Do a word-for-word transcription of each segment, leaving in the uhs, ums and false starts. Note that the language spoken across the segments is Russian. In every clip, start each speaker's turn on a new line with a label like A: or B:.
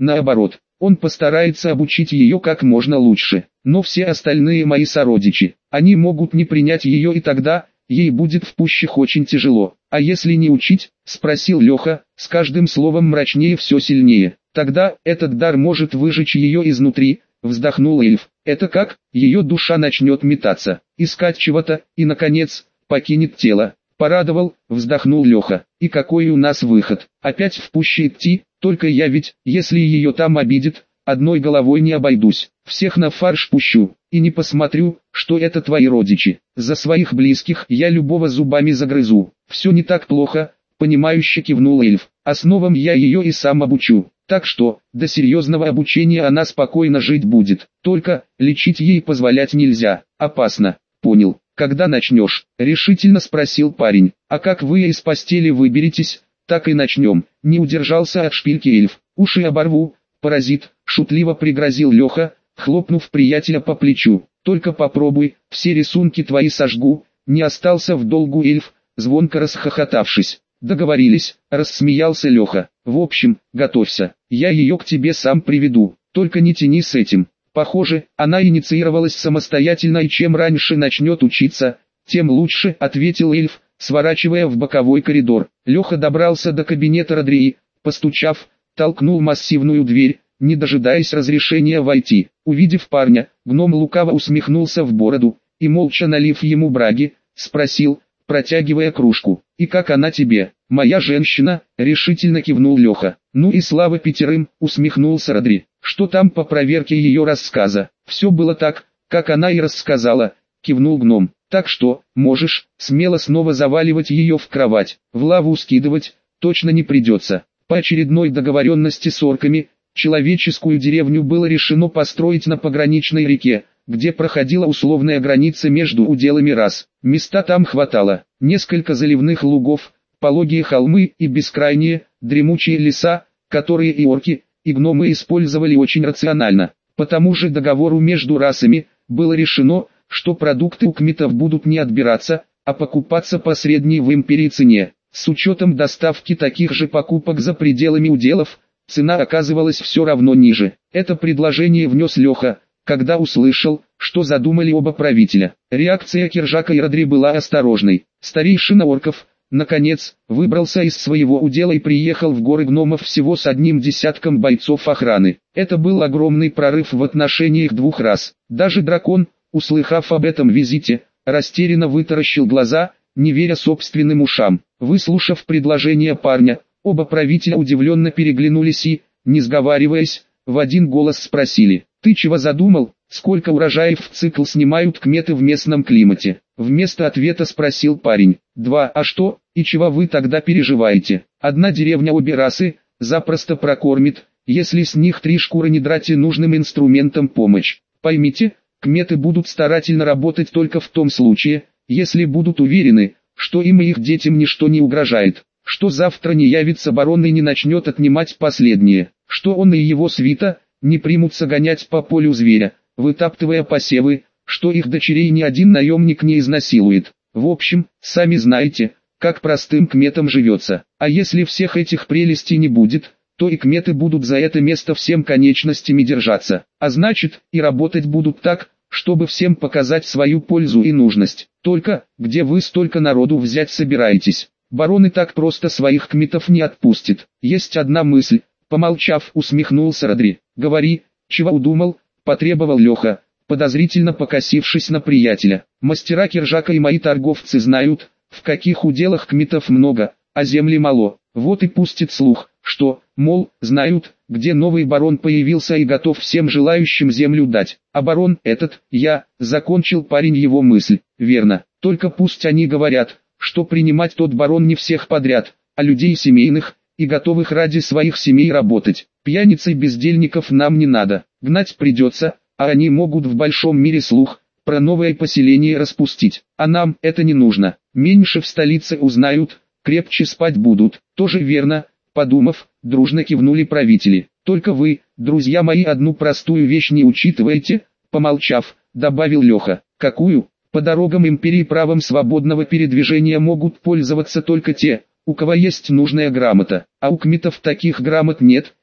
A: наоборот, он постарается обучить ее как можно лучше. Но все остальные мои сородичи, они могут не принять ее, и тогда ей будет в пущах очень тяжело. А если не учить, спросил Леха, с каждым словом мрачнее все сильнее. Тогда этот дар может выжечь ее изнутри, вздохнул эльф. Это как? Ее душа начнет метаться, искать чего-то, и наконец, покинет тело. Порадовал, вздохнул Леха. И какой у нас выход? Опять в пущи идти? Только я ведь, если ее там обидит, одной головой не обойдусь. Всех на фарш пущу, и не посмотрю, что это твои родичи. За своих близких я любого зубами загрызу. Все не так плохо, понимающе кивнул эльф. Основам я ее и сам обучу. Так что, до серьезного обучения она спокойно жить будет. Только, лечить ей позволять нельзя. Опасно. Понял. Когда начнешь? Решительно спросил парень. А как вы из постели выберетесь, так и начнем. Не удержался от шпильки эльф. Уши оборву, паразит, шутливо пригрозил Леха, хлопнув приятеля по плечу. Только попробуй, все рисунки твои сожгу. Не остался в долгу эльф, звонко расхохотавшись. Договорились, рассмеялся Леха. В общем, готовься, я ее к тебе сам приведу, только не тяни с этим. Похоже, она инициировалась самостоятельно, и чем раньше начнет учиться, тем лучше, ответил эльф, сворачивая в боковой коридор. Леха добрался до кабинета Родрии, постучав, толкнул массивную дверь, не дожидаясь разрешения войти. Увидев парня, гном лукаво усмехнулся в бороду, и молча налив ему браги, спросил, протягивая кружку. «И как она тебе?» «Моя женщина», — решительно кивнул Леха. «Ну и слава пятерым», — усмехнулся Родри. «Что там по проверке ее рассказа?» «Все было так, как она и рассказала», — кивнул гном. «Так что, можешь, смело снова заваливать ее в кровать, в лаву скидывать, точно не придется». По очередной договоренности с орками, человеческую деревню было решено построить на пограничной реке, где проходила условная граница между уделами рас. Места там хватало, несколько заливных лугов, пологие холмы и бескрайние, дремучие леса, которые и орки, и гномы использовали очень рационально. По тому же договору между расами, было решено, что продукты у кметов будут не отбираться, а покупаться по средней в империи цене. С учетом доставки таких же покупок за пределами уделов, цена оказывалась все равно ниже. Это предложение внес Леха, когда услышал, что задумали оба правителя. Реакция Киржака и Родри была осторожной. Старейшина орков, наконец, выбрался из своего удела и приехал в горы гномов всего с одним десятком бойцов охраны. Это был огромный прорыв в отношениях двух рас. Даже дракон, услыхав об этом визите, растерянно вытаращил глаза, не веря собственным ушам. Выслушав предложение парня, оба правителя удивленно переглянулись и, не сговариваясь, в один голос спросили: «Ты чего задумал? Сколько урожаев в цикл снимают кметы в местном климате?» Вместо ответа спросил парень. «Два. А что, и чего вы тогда переживаете? Одна деревня обе расы, запросто прокормит, если с них три шкуры не драть и нужным инструментом помощь. Поймите, кметы будут старательно работать только в том случае, если будут уверены, что им и их детям ничто не угрожает, что завтра не явится барон и не начнет отнимать последнее, что он и его свита не примутся гонять по полю зверя, вытаптывая посевы, что их дочерей ни один наемник не изнасилует. В общем, сами знаете, как простым кметам живется. А если всех этих прелестей не будет, то и кметы будут за это место всем конечностями держаться, а значит, и работать будут так, чтобы всем показать свою пользу и нужность. Только, где вы столько народу взять собираетесь? Барон и так просто своих кметов не отпустит. Есть одна мысль». Помолчав, усмехнулся Родри. «Говори, чего удумал?» – потребовал Леха, подозрительно покосившись на приятеля. «Мастера Киржака и мои торговцы знают, в каких уделах кметов много, а земли мало. Вот и пустит слух, что, мол, знают, где новый барон появился и готов всем желающим землю дать. А барон этот, я», – закончил парень его мысль. «Верно, только пусть они говорят, что принимать тот барон не всех подряд, а людей семейных, и готовых ради своих семей работать. Пьяниц и бездельников нам не надо, гнать придется, а они могут в большом мире слух про новое поселение распустить, а нам это не нужно. Меньше в столице узнают, крепче спать будут». «Тоже верно», — подумав, дружно кивнули правители. «Только вы, друзья мои, одну простую вещь не учитываете», — помолчав, добавил Леха. «Какую?» «По дорогам империи правом свободного передвижения могут пользоваться только те, у кого есть нужная грамота, а у кметов таких грамот нет,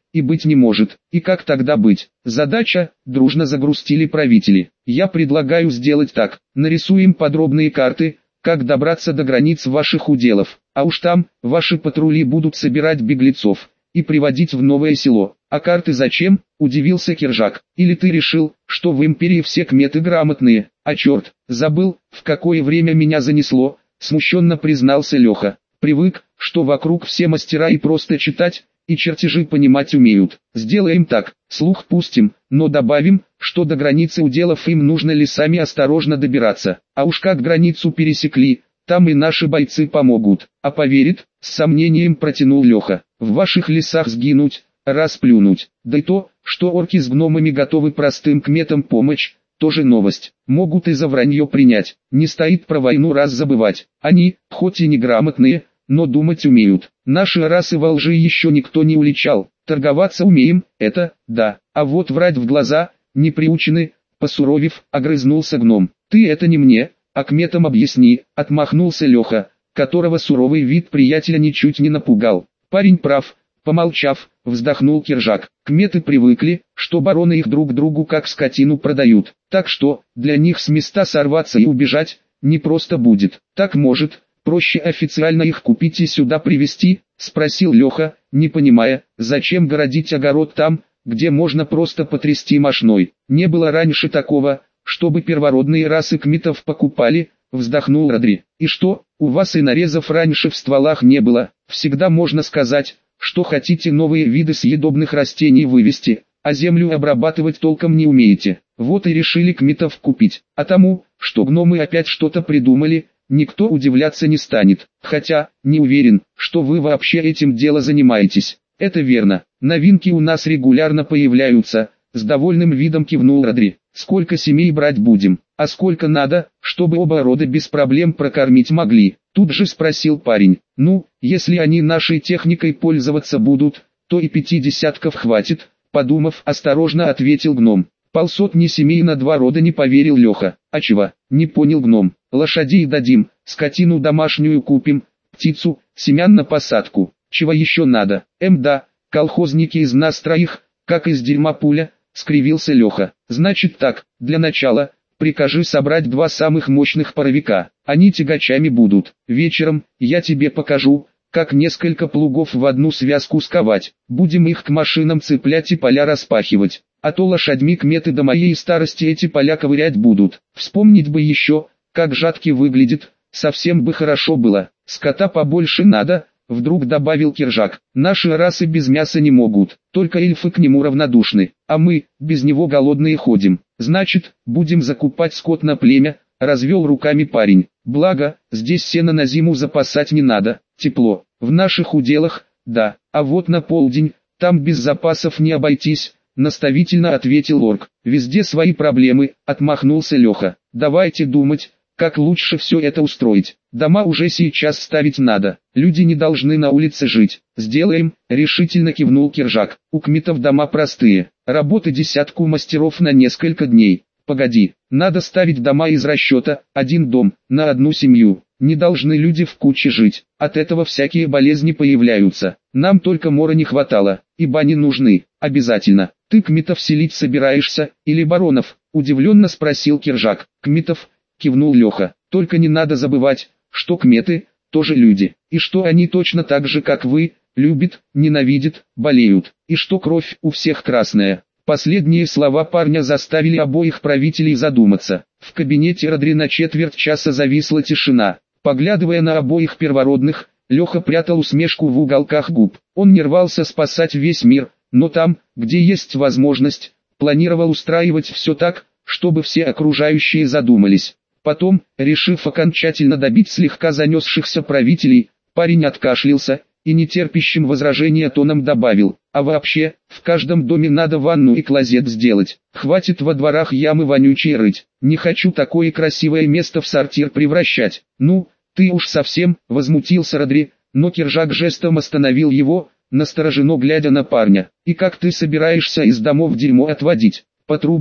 A: и быть не может. И как тогда быть? Задача, дружно загрустили правители. Я предлагаю сделать так. Нарисуем подробные карты, как добраться до границ ваших уделов. А уж там, ваши патрули будут собирать беглецов и приводить в новое село. А карты зачем? Удивился Киржак. Или ты решил, что в империи все кметы грамотные? А черт, забыл, в какое время меня занесло, смущенно признался Леха. Привык, что вокруг все мастера и просто читать, и чертежи понимать умеют. Сделаем так, слух пустим, но добавим, что до границы уделов им нужно лесами осторожно добираться. А уж как границу пересекли, там и наши бойцы помогут. А поверит, с сомнением протянул Леха. В ваших лесах сгинуть, расплюнуть. Да и то, что орки с гномами готовы простым кметам помочь, тоже новость. Могут и за вранье принять. Не стоит про войну раз забывать. Они, хоть и неграмотные, но думать умеют. Наши расы во лжи еще никто не уличал. Торговаться умеем, это, да. А вот врать в глаза, не приучены, посуровев, огрызнулся гном. Ты это не мне, а кметам объясни, отмахнулся Леха, которого суровый вид приятеля ничуть не напугал. Парень прав, помолчав, вздохнул Киржак. Кметы привыкли, что бароны их друг другу как скотину продают. Так что, для них с места сорваться и убежать, не просто будет. Так может, проще официально их купить и сюда привезти? Спросил Леха, не понимая, зачем городить огород там, где можно просто потрясти мошной. Не было раньше такого, чтобы первородные расы кметов покупали, вздохнул Родри. И что, у вас и нарезов раньше в стволах не было? Всегда можно сказать, что хотите новые виды съедобных растений вывести, а землю обрабатывать толком не умеете. Вот и решили кметов купить. А тому, что гномы опять что-то придумали, никто удивляться не станет. Хотя, не уверен, что вы вообще этим дело занимаетесь. Это верно. Новинки у нас регулярно появляются, с довольным видом кивнул Родри. Сколько семей брать будем? А сколько надо, чтобы оба рода без проблем прокормить могли? Тут же спросил парень. Ну, если они нашей техникой пользоваться будут, то и пяти десятков хватит, подумав, осторожно ответил гном. Полсотни семей на два рода, не поверил Леха. А чего? Не понял гном. Лошадей дадим, скотину домашнюю купим, птицу, семян на посадку. Чего еще надо? Эм да, колхозники из нас троих, как из дерьма пуля, скривился Леха. Значит так, для начала, прикажи собрать два самых мощных паровика. Они тягачами будут. Вечером, я тебе покажу, как несколько плугов в одну связку сковать. Будем их к машинам цеплять и поля распахивать. А то лошадьми кметы до моей старости эти поля ковырять будут. Вспомнить бы еще, как жатки выглядит, совсем бы хорошо было. Скота побольше надо, вдруг добавил Киржак. Наши расы без мяса не могут, только эльфы к нему равнодушны, а мы, без него голодные ходим. Значит, будем закупать скот на племя, развел руками парень. Благо, здесь сено на зиму запасать не надо, тепло. В наших уделах, да, а вот на полдень, там без запасов не обойтись, наставительно ответил орк. Везде свои проблемы, отмахнулся Леха. Давайте думать, как лучше все это устроить. Дома уже сейчас ставить надо, люди не должны на улице жить. Сделаем, решительно кивнул Киржак. У кметов дома простые, работы десятку мастеров на несколько дней. Погоди, надо ставить дома из расчета, один дом, на одну семью. Не должны люди в куче жить, от этого всякие болезни появляются. Нам только мора не хватало, и бани нужны, обязательно. Ты кметов селить собираешься, или баронов? Удивленно спросил Киржак. Кметов, кивнул Леха. Только не надо забывать, что кметы тоже люди, и что они точно так же как вы, любят, ненавидят, болеют, и что кровь у всех красная. Последние слова парня заставили обоих правителей задуматься. В кабинете Родри на четверть часа зависла тишина. Поглядывая на обоих первородных, Леха прятал усмешку в уголках губ. Он не рвался спасать весь мир, но там, где есть возможность, планировал устраивать все так, чтобы все окружающие задумались. Потом, решив окончательно добить слегка занесшихся правителей, парень откашлялся и нетерпящим возражения тоном добавил: а вообще, в каждом доме надо ванну и клозет сделать. Хватит во дворах ямы вонючие рыть. Не хочу такое красивое место в сортир превращать. Ну, ты уж совсем, возмутился Родри, но Киржак жестом остановил его, настороженно глядя на парня. И как ты собираешься из домов дерьмо отводить? По трубам,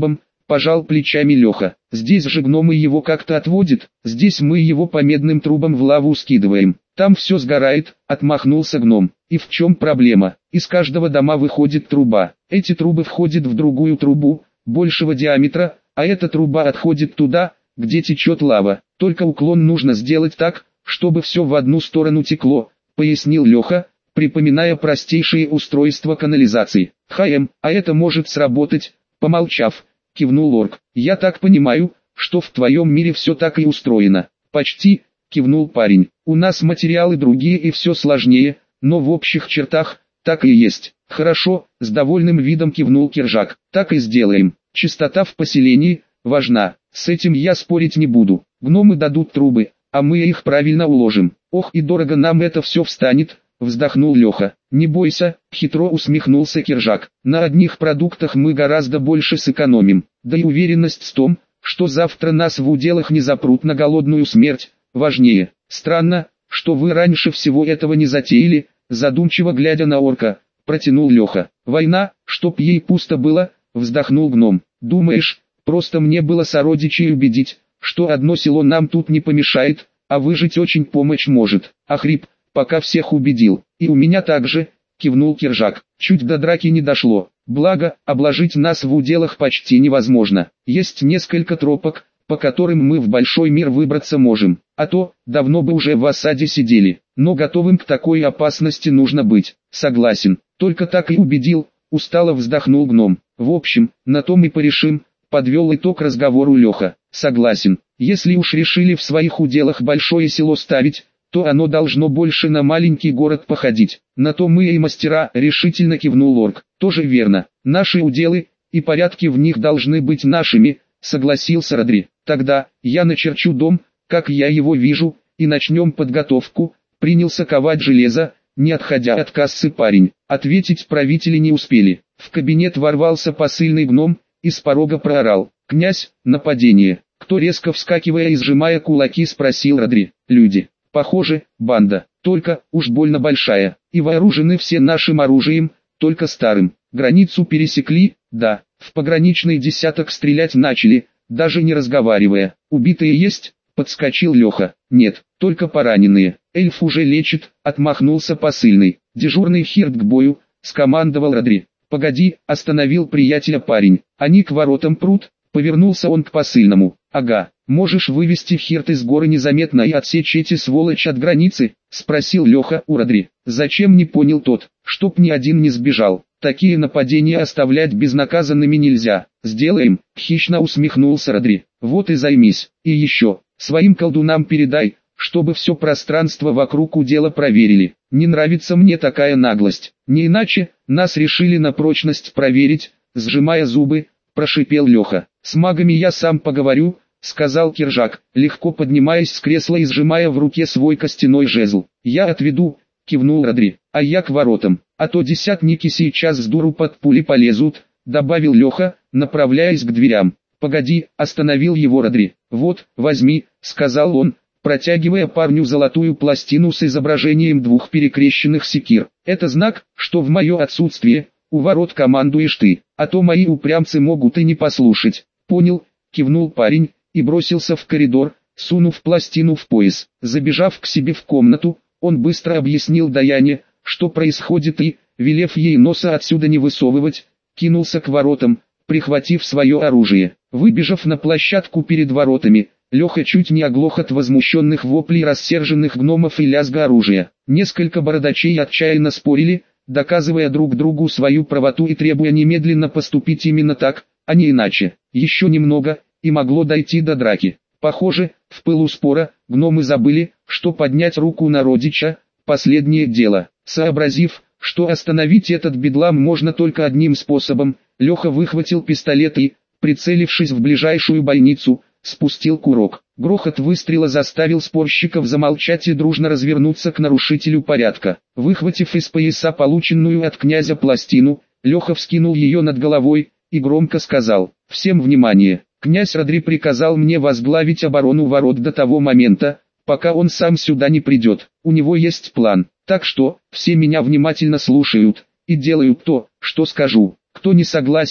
A: пожал плечами Леха. Здесь же гномы его как-то отводят, здесь мы его по медным трубам в лаву скидываем. Там все сгорает, отмахнулся гном. И в чем проблема? Из каждого дома выходит труба. Эти трубы входят в другую трубу, большего диаметра, а эта труба отходит туда, где течет лава. Только уклон нужно сделать так, чтобы все в одну сторону текло, пояснил Леха, припоминая простейшие устройства канализации. Хм, а это может сработать, помолчав, кивнул орк. Я так понимаю, что в твоем мире все так и устроено. Почти, кивнул парень. У нас материалы другие и все сложнее, но в общих чертах, так и есть. Хорошо, с довольным видом кивнул Киржак. Так и сделаем. Чистота в поселении важна, с этим я спорить не буду. Гномы дадут трубы, а мы их правильно уложим. Ох и дорого нам это все встанет, вздохнул Леха. Не бойся, хитро усмехнулся Киржак. На одних продуктах мы гораздо больше сэкономим. Да и уверенность в том, что завтра нас в уделах не запрут на голодную смерть, важнее. Странно, что вы раньше всего этого не затеяли, задумчиво глядя на орка, протянул Леха. Война, чтоб ей пусто было, вздохнул гном. Думаешь, просто мне было сородичей убедить, что одно село нам тут не помешает, а выжить очень помочь может. Охрип, пока всех убедил. И у меня также, кивнул Киржак. Чуть до драки не дошло. Благо, обложить нас в уделах почти невозможно. Есть несколько тропок, по которым мы в большой мир выбраться можем. А то, давно бы уже в осаде сидели. Но готовым к такой опасности нужно быть. Согласен. Только так и убедил, устало вздохнул гном. В общем, на том и порешим, подвел итог разговору Леха. Согласен. Если уж решили в своих уделах большое село ставить, то оно должно больше на маленький город походить. На то мы и мастера, решительно кивнул орк. Тоже верно. Наши уделы, и порядки в них должны быть нашими, согласился Родри. Тогда, я начерчу дом, как я его вижу, и начнем подготовку. Принялся ковать железо, не отходя от кассы парень. Ответить правители не успели. В кабинет ворвался посыльный гном, и с порога проорал. «Князь, нападение!» Кто резко вскакивая и сжимая кулаки спросил Родри. «Люди. Похоже, банда. Только, уж больно большая. И вооружены все нашим оружием, только старым. Границу пересекли, да. В пограничный десяток стрелять начали, даже не разговаривая. Убитые есть?» Подскочил Леха. «Нет, только пораненные. Эльф уже лечит», отмахнулся посыльный. «Дежурный хирт к бою», скомандовал Родри. «Погоди», остановил приятеля парень. «Они к воротам прут», повернулся он к посыльному. «Ага, можешь вывести хирт из горы незаметно и отсечь эти сволочь от границы?» Спросил Леха у Родри. «Зачем?» не понял тот. «Чтоб ни один не сбежал. Такие нападения оставлять безнаказанными нельзя». «Сделаем», хищно усмехнулся Родри. «Вот и займись. И еще, своим колдунам передай, чтобы все пространство вокруг удела проверили. Не нравится мне такая наглость. Не иначе, нас решили на прочность проверить», сжимая зубы, прошипел Леха. «С магами я сам поговорю», сказал Киржак, легко поднимаясь с кресла и сжимая в руке свой костяной жезл. «Я отведу», кивнул Родри, «а я к воротам, а то десятники сейчас с дуру под пули полезут», добавил Леха, направляясь к дверям. «Погоди», остановил его Родри. «Вот, возьми», сказал он, протягивая парню золотую пластину с изображением двух перекрещенных секир. «Это знак, что в мое отсутствие, у ворот командуешь ты, а то мои упрямцы могут и не послушать». «Понял», кивнул парень, и бросился в коридор, сунув пластину в пояс. Забежав к себе в комнату, он быстро объяснил Даяне, что происходит и, велев ей носа отсюда не высовывать, кинулся к воротам, прихватив свое оружие. Выбежав на площадку перед воротами, Леха чуть не оглох от возмущенных воплей рассерженных гномов и лязга оружия. Несколько бородачей отчаянно спорили, доказывая друг другу свою правоту и требуя немедленно поступить именно так, а не иначе. Еще немного, и могло дойти до драки. Похоже, в пылу спора, гномы забыли, что поднять руку на родича – последнее дело. Сообразив, что остановить этот бедлам можно только одним способом, Леха выхватил пистолет и, прицелившись в ближайшую бойницу, спустил курок. Грохот выстрела заставил спорщиков замолчать и дружно развернуться к нарушителю порядка. Выхватив из пояса полученную от князя пластину, Леха вскинул ее над головой и громко сказал: «Всем внимание! Князь Родри приказал мне возглавить оборону ворот до того момента, пока он сам сюда не придет. У него есть план, так что все меня внимательно слушают и делают то, что скажу. Кто не согласен,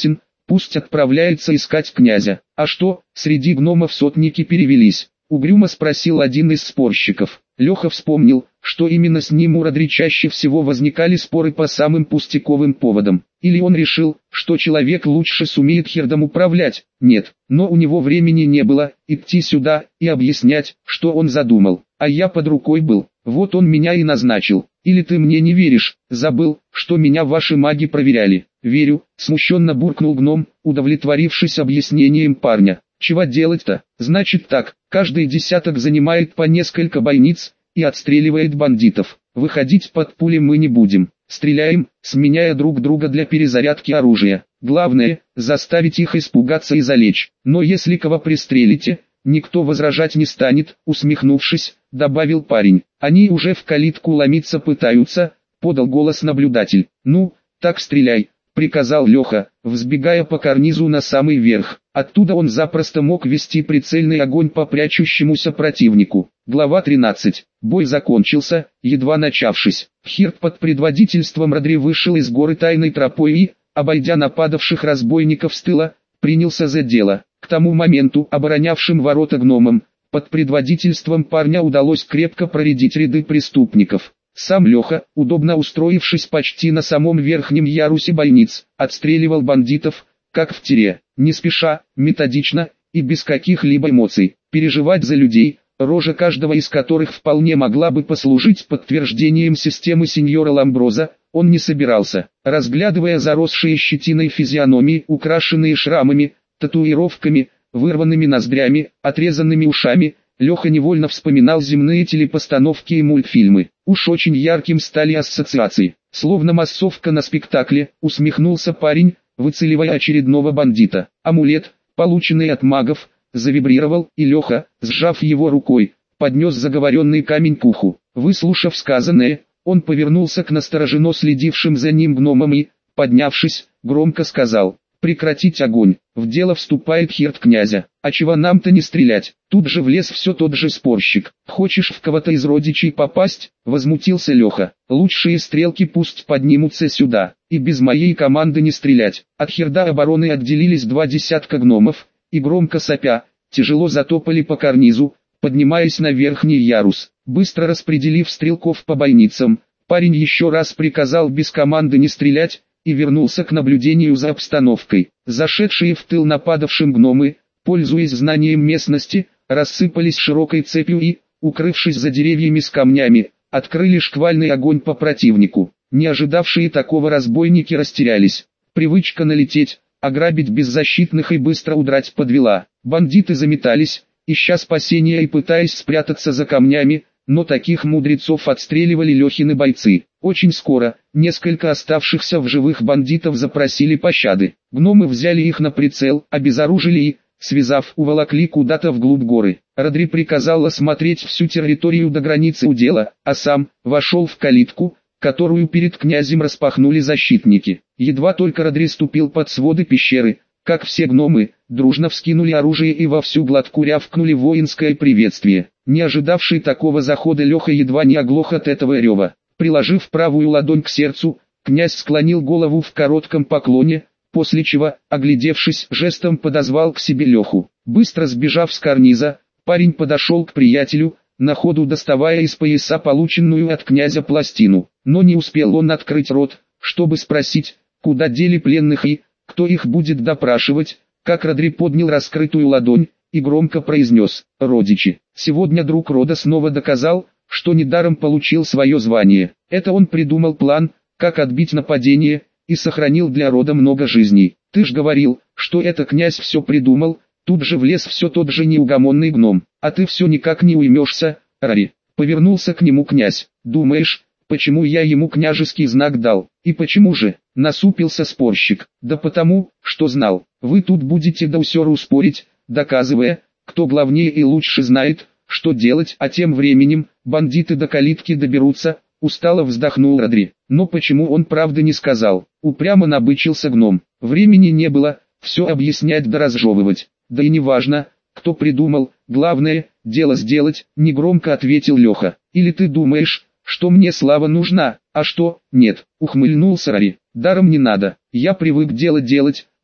A: Пусть отправляется искать князя. А что, среди гномов сотники перевелись? Угрюмо спросил один из спорщиков. Леха вспомнил, что именно с ним у Родри чаще всего возникали споры по самым пустяковым поводам. Или он решил, что человек лучше сумеет хердом управлять? Нет, но у него времени не было идти сюда и объяснять, что он задумал. А я под рукой был, вот он меня и назначил. Или ты мне не веришь, забыл, что меня ваши маги проверяли? Верю, смущенно буркнул гном, удовлетворившись объяснением парня. Чего делать-то? Значит так, каждый десяток занимает по несколько бойниц и отстреливает бандитов. Выходить под пули мы не будем. Стреляем, сменяя друг друга для перезарядки оружия. Главное, заставить их испугаться и залечь. Но если кого пристрелите, никто возражать не станет, усмехнувшись, добавил парень. Они уже в калитку ломиться пытаются, подал голос наблюдатель. Ну, так стреляй, приказал Леха, взбегая по карнизу на самый верх. Оттуда он запросто мог вести прицельный огонь по прячущемуся противнику. Глава тринадцать. Бой закончился, едва начавшись. Хирд под предводительством Родри вышел из горы тайной тропой и, обойдя нападавших разбойников с тыла, принялся за дело. К тому моменту оборонявшим ворота гномам, под предводительством парня удалось крепко проредить ряды преступников. Сам Леха, удобно устроившись почти на самом верхнем ярусе бойниц, отстреливал бандитов, как в тире, не спеша, методично и без каких-либо эмоций. Переживать за людей, рожа каждого из которых вполне могла бы послужить подтверждением системы сеньора Ламброза, он не собирался. Разглядывая заросшие щетиной физиономии, украшенные шрамами, татуировками, вырванными ноздрями, отрезанными ушами, Леха невольно вспоминал земные телепостановки и мультфильмы. Уж очень ярким стали ассоциации. Словно массовка на спектакле, усмехнулся парень, выцеливая очередного бандита. Амулет, полученный от магов, завибрировал, и Леха, сжав его рукой, поднес заговоренный камень к уху. Выслушав сказанное, он повернулся к настороженно следившим за ним гномам и, поднявшись, громко сказал: «Прекратить огонь, в дело вступает хирд князя. А чего нам-то не стрелять?» Тут же влез все тот же спорщик. «Хочешь в кого-то из родичей попасть?» — возмутился Леха. «Лучшие стрелки пусть поднимутся сюда, и без моей команды не стрелять». От хирда обороны отделились два десятка гномов, и громко сопя, тяжело затопали по карнизу, поднимаясь на верхний ярус. Быстро распределив стрелков по бойницам, парень еще раз приказал без команды не стрелять, и вернулся к наблюдению за обстановкой. Зашедшие в тыл нападавшим гномы, пользуясь знанием местности, рассыпались широкой цепью и, укрывшись за деревьями с камнями, открыли шквальный огонь по противнику. Не ожидавшие такого разбойники растерялись. Привычка налететь, ограбить беззащитных и быстро удрать подвела. Бандиты заметались, ища спасения и пытаясь спрятаться за камнями, но таких мудрецов отстреливали Лехины бойцы. Очень скоро, несколько оставшихся в живых бандитов запросили пощады. Гномы взяли их на прицел, обезоружили и, связав, уволокли куда-то вглубь горы. Родри приказал осмотреть всю территорию до границы удела, а сам вошел в калитку, которую перед князем распахнули защитники. Едва только Родри ступил под своды пещеры, как все гномы, дружно вскинули оружие и во всю глотку рявкнули воинское приветствие. Не ожидавший такого захода Леха едва не оглох от этого рева. Приложив правую ладонь к сердцу, князь склонил голову в коротком поклоне, после чего, оглядевшись, жестом подозвал к себе Леху. Быстро сбежав с карниза, парень подошел к приятелю, на ходу доставая из пояса полученную от князя пластину. Но не успел он открыть рот, чтобы спросить, куда дели пленных и кто их будет допрашивать, как Родри поднял раскрытую ладонь и громко произнес: «Родичи». Сегодня друг рода снова доказал, что недаром получил свое звание. Это он придумал план, как отбить нападение, и сохранил для рода много жизней. «Ты ж говорил, что это князь все придумал», тут же влез все тот же неугомонный гном. «А ты все никак не уймешься, Рари». Повернулся к нему князь. «Думаешь, почему я ему княжеский знак дал? И почему же?» Насупился спорщик. «Да потому, что знал. Вы тут будете до усеру спорить, доказывая, кто главнее и лучше знает, что делать, а тем временем, бандиты до калитки доберутся». Устало вздохнул Родри. Но почему он правды не сказал? Упрямо набычился гном. Времени не было, все объяснять да разжевывать. Да и не важно, кто придумал, главное, дело сделать, негромко ответил Леха. Или ты думаешь, что мне слава нужна, а что, нет, ухмыльнулся Рари. Даром не надо, я привык дело делать,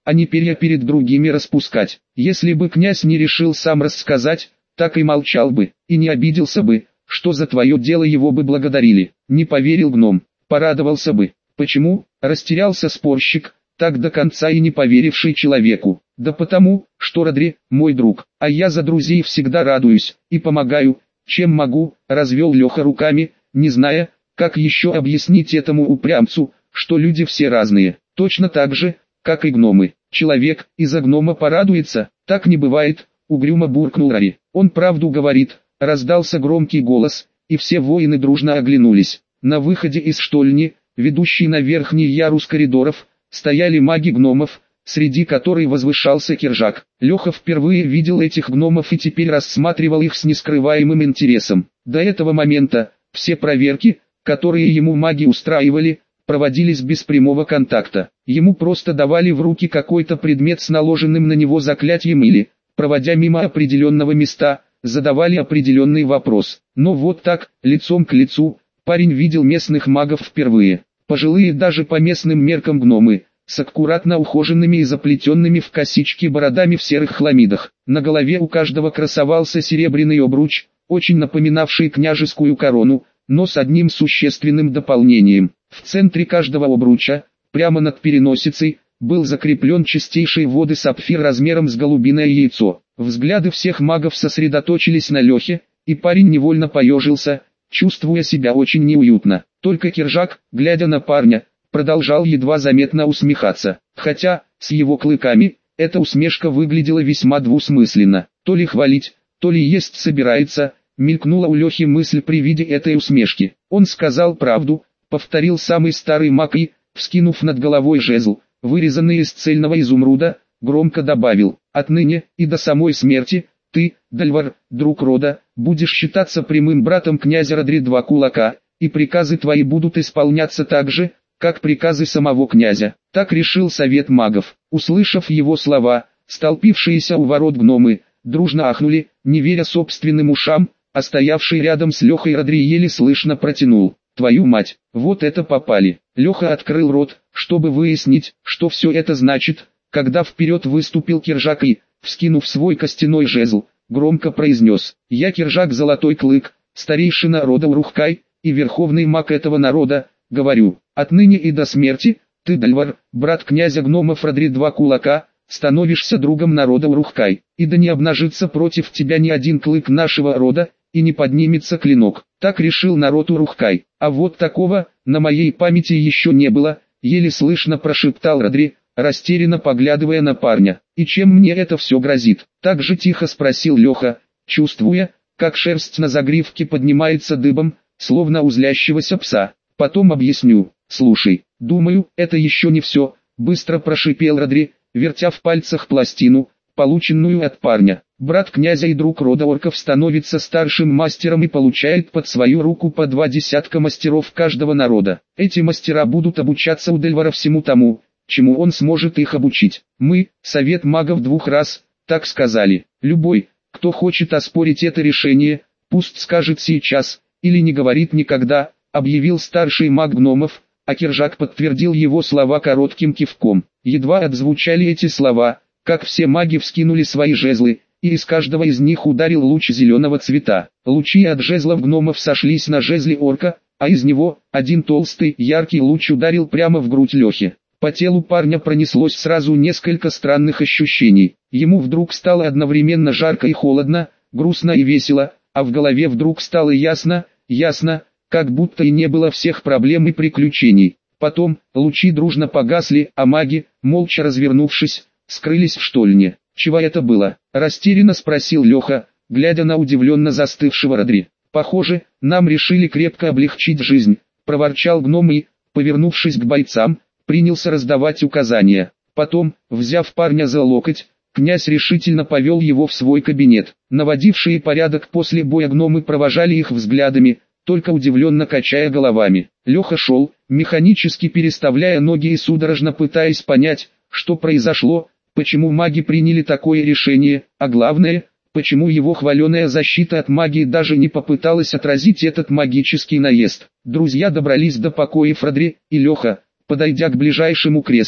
A: а не перья перед другими распускать. Если бы князь не решил сам рассказать, так и молчал бы, и не обиделся бы, что за твое дело его бы благодарили. Не поверил гном, порадовался бы. Почему? Растерялся спорщик, так до конца и не поверивший человеку. Да потому, что Родри, мой друг, а я за друзей всегда радуюсь, и помогаю, чем могу, развел Леха руками, не зная, как еще объяснить этому упрямцу, что люди все разные, точно так же, как и гномы. Человек из-за гнома порадуется, так не бывает, угрюмо буркнул Рари. Он правду говорит, раздался громкий голос, и все воины дружно оглянулись. На выходе из штольни, ведущей на верхний ярус коридоров, стояли маги гномов, среди которых возвышался Киржак. Леха впервые видел этих гномов и теперь рассматривал их с нескрываемым интересом. До этого момента, все проверки, которые ему маги устраивали, проводились без прямого контакта. Ему просто давали в руки какой-то предмет с наложенным на него заклятием или, проводя мимо определенного места, задавали определенный вопрос. Но вот так, лицом к лицу, парень видел местных магов впервые. Пожилые даже по местным меркам гномы, с аккуратно ухоженными и заплетенными в косички бородами в серых хламидах. На голове у каждого красовался серебряный обруч, очень напоминавший княжескую корону, но с одним существенным дополнением. В центре каждого обруча, прямо над переносицей, был закреплен чистейшей воды сапфир размером с голубиное яйцо. Взгляды всех магов сосредоточились на Лехе, и парень невольно поежился, чувствуя себя очень неуютно. Только Киржак, глядя на парня, продолжал едва заметно усмехаться. Хотя, с его клыками, эта усмешка выглядела весьма двусмысленно. То ли хвалить, то ли есть собирается, мелькнула у Лехи мысль при виде этой усмешки. Он сказал правду, повторил самый старый маг и, вскинув над головой жезл, вырезанный из цельного изумруда, громко добавил: «Отныне и до самой смерти, ты, Дальвар, друг рода, будешь считаться прямым братом князя Родри Два Кулака, и приказы твои будут исполняться так же, как приказы самого князя». Так решил совет магов. Услышав его слова, столпившиеся у ворот гномы, дружно ахнули, не веря собственным ушам, а стоявший рядом с Лехой Родри еле слышно протянул: «Твою мать, вот это попали». Леха открыл рот, чтобы выяснить, что все это значит, когда вперед выступил Киржак и, вскинув свой костяной жезл, громко произнес: «Я Киржак Золотой Клык, старейшина рода Урухкай, и верховный маг этого народа, говорю, отныне и до смерти, ты, Дальвар, брат князя гномов Родри Два Кулака, становишься другом народа Урухкай, и да не обнажится против тебя ни один клык нашего рода, и не поднимется клинок». Так решил народ Урухкай. А вот такого, на моей памяти еще не было, еле слышно прошептал Родри, растерянно поглядывая на парня. «И чем мне это все грозит?» Так же тихо спросил Леха, чувствуя, как шерсть на загривке поднимается дыбом, словно у злящегося пса. «Потом объясню. Слушай, думаю, это еще не все», быстро прошипел Родри, вертя в пальцах пластину, полученную от парня. «Брат князя и друг рода орков становится старшим мастером и получает под свою руку по два десятка мастеров каждого народа. Эти мастера будут обучаться у Дельвара всему тому, чему он сможет их обучить. Мы, совет магов, двух раз, так сказали. Любой, кто хочет оспорить это решение, пусть скажет сейчас, или не говорит никогда», объявил старший маг гномов, а Киржак подтвердил его слова коротким кивком. Едва отзвучали эти слова, как все маги вскинули свои жезлы, и из каждого из них ударил луч зеленого цвета. Лучи от жезлов гномов сошлись на жезле орка, а из него, один толстый, яркий луч ударил прямо в грудь Лехи. По телу парня пронеслось сразу несколько странных ощущений. Ему вдруг стало одновременно жарко и холодно, грустно и весело, а в голове вдруг стало ясно, ясно, как будто и не было всех проблем и приключений. Потом, лучи дружно погасли, а маги, молча развернувшись, скрылись в штольне. «Чего это было?» – растерянно спросил Леха, глядя на удивленно застывшего Родри. «Похоже, нам решили крепко облегчить жизнь», – проворчал гном и, повернувшись к бойцам, принялся раздавать указания. Потом, взяв парня за локоть, князь решительно повел его в свой кабинет. Наводившие порядок после боя гномы провожали их взглядами, только удивленно качая головами. Леха шел, механически переставляя ноги и судорожно пытаясь понять, что произошло, почему маги приняли такое решение, а главное, почему его хваленая защита от магии даже не попыталась отразить этот магический наезд. Друзья добрались до покоев Родри, и Леха, подойдя к ближайшему креслу,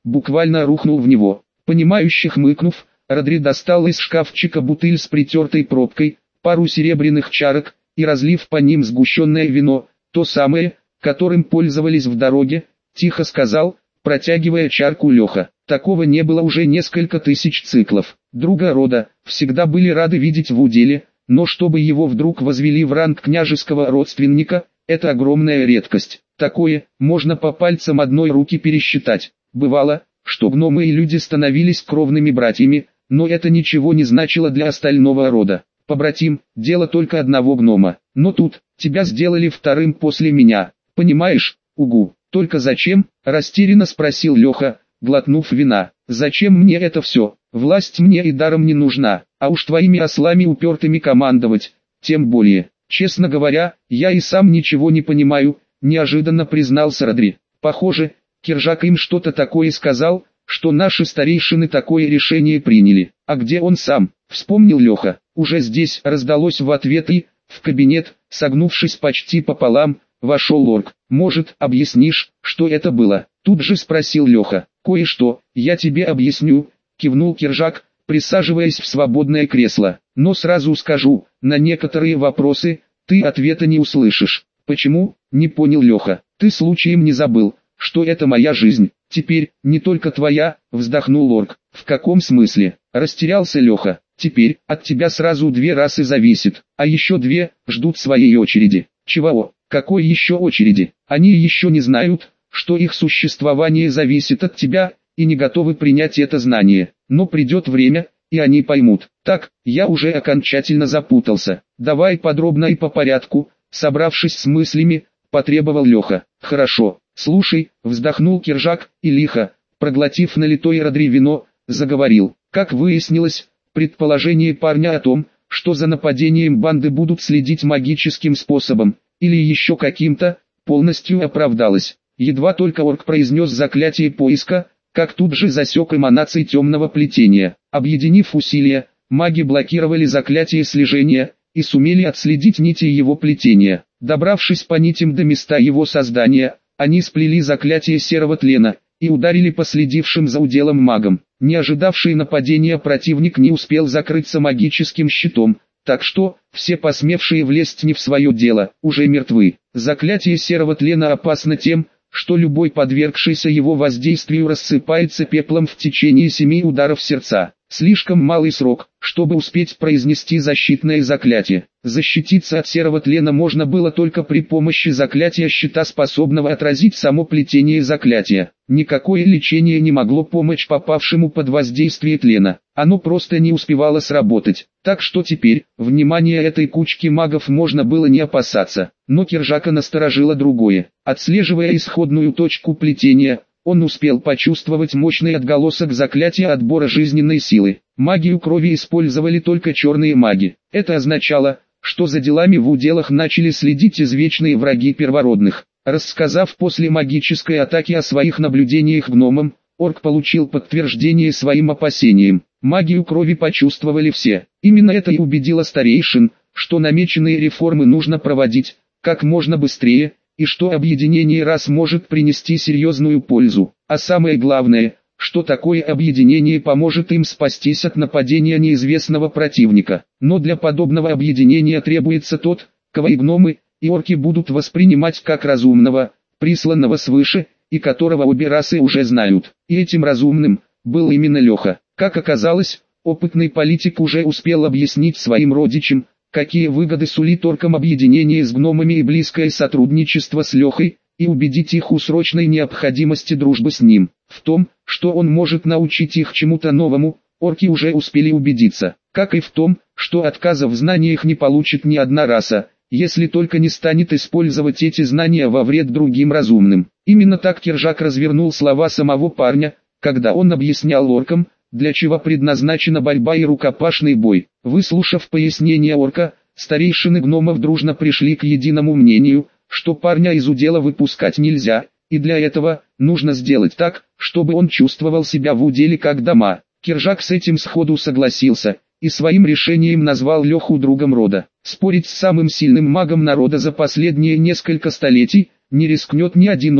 A: буквально рухнул в него. Понимающе хмыкнув, Родри достал из шкафчика бутыль с притертой пробкой, пару серебряных чарок, и разлив по ним сгущенное вино, то самое, которым пользовались в дороге, тихо сказал, протягивая чарку Леха. Такого не было уже несколько тысяч циклов. Друга рода всегда были рады видеть в уделе, но чтобы его вдруг возвели в ранг княжеского родственника, это огромная редкость. Такое можно по пальцам одной руки пересчитать. Бывало, что гномы и люди становились кровными братьями, но это ничего не значило для остального рода. Побратим, дело только одного гнома. Но тут, тебя сделали вторым после меня. Понимаешь, угу. Только зачем? Растерянно спросил Леха, глотнув вина. Зачем мне это все? Власть мне и даром не нужна, а уж твоими ослами упертыми командовать, тем более. Честно говоря, я и сам ничего не понимаю, неожиданно признался Родри. Похоже, Киржак им что-то такое сказал, что наши старейшины такое решение приняли. А где он сам? Вспомнил Леха. Уже здесь раздалось в ответ и, в кабинет, согнувшись почти пополам, вошел орк. Может, объяснишь, что это было? Тут же спросил Леха. Кое-что, я тебе объясню, кивнул Киржак, присаживаясь в свободное кресло. Но сразу скажу, на некоторые вопросы, ты ответа не услышишь. Почему? Не понял Леха. Ты случаем не забыл, что это моя жизнь. Теперь, не только твоя, вздохнул орк. В каком смысле? Растерялся Леха. Теперь, от тебя сразу две расы зависит, а еще две, ждут своей очереди. Чего? Какой еще очереди? Они еще не знают, что их существование зависит от тебя, и не готовы принять это знание. Но придет время, и они поймут. Так, я уже окончательно запутался. Давай подробно и по порядку, собравшись с мыслями, потребовал Леха. Хорошо, слушай, вздохнул Киржак, и лихо, проглотив налитое Родри вино, заговорил. Как выяснилось, предположение парня о том, что за нападением банды будут следить магическим способом, или еще каким-то, полностью оправдалось. Едва только орк произнес заклятие поиска, как тут же засек эманации темного плетения. Объединив усилия, маги блокировали заклятие слежения, и сумели отследить нити его плетения. Добравшись по нитям до места его создания, они сплели заклятие серого тлена, и ударили по следившим за уделом магам. Не ожидавший нападения противник не успел закрыться магическим щитом, так что, все посмевшие влезть не в свое дело, уже мертвы. Заклятие серого тлена опасно тем, что любой подвергшийся его воздействию рассыпается пеплом в течение семи ударов сердца. Слишком малый срок, чтобы успеть произнести защитное заклятие. Защититься от серого тлена можно было только при помощи заклятия щита, способного отразить само плетение заклятия. Никакое лечение не могло помочь попавшему под воздействие тлена. Оно просто не успевало сработать. Так что теперь, внимание этой кучки магов можно было не опасаться. Но Киржака насторожило другое. Отслеживая исходную точку плетения, он успел почувствовать мощный отголосок заклятия отбора жизненной силы. Магию крови использовали только черные маги. Это означало, что за делами в уделах начали следить извечные враги первородных. Рассказав после магической атаки о своих наблюдениях гномам, орк получил подтверждение своим опасениям. Магию крови почувствовали все. Именно это и убедило старейшин, что намеченные реформы нужно проводить как можно быстрее, и что объединение рас может принести серьезную пользу. А самое главное, что такое объединение поможет им спастись от нападения неизвестного противника. Но для подобного объединения требуется тот, кого и гномы, и орки будут воспринимать как разумного, присланного свыше, и которого обе расы уже знают. И этим разумным был именно Леха. Как оказалось, опытный политик уже успел объяснить своим родичам, какие выгоды сулит оркам объединение с гномами и близкое сотрудничество с Лехой, и убедить их у срочной необходимости дружбы с ним. В том, что он может научить их чему-то новому, орки уже успели убедиться. Как и в том, что отказа в знаниях не получит ни одна раса, если только не станет использовать эти знания во вред другим разумным. Именно так Киржак развернул слова самого парня, когда он объяснял оркам, для чего предназначена борьба и рукопашный бой. Выслушав пояснение орка, старейшины гномов дружно пришли к единому мнению, что парня из удела выпускать нельзя, и для этого нужно сделать так, чтобы он чувствовал себя в уделе как дома. Киржак с этим сходу согласился, и своим решением назвал Леху другом рода. Спорить с самым сильным магом народа за последние несколько столетий не рискнет ни один орк,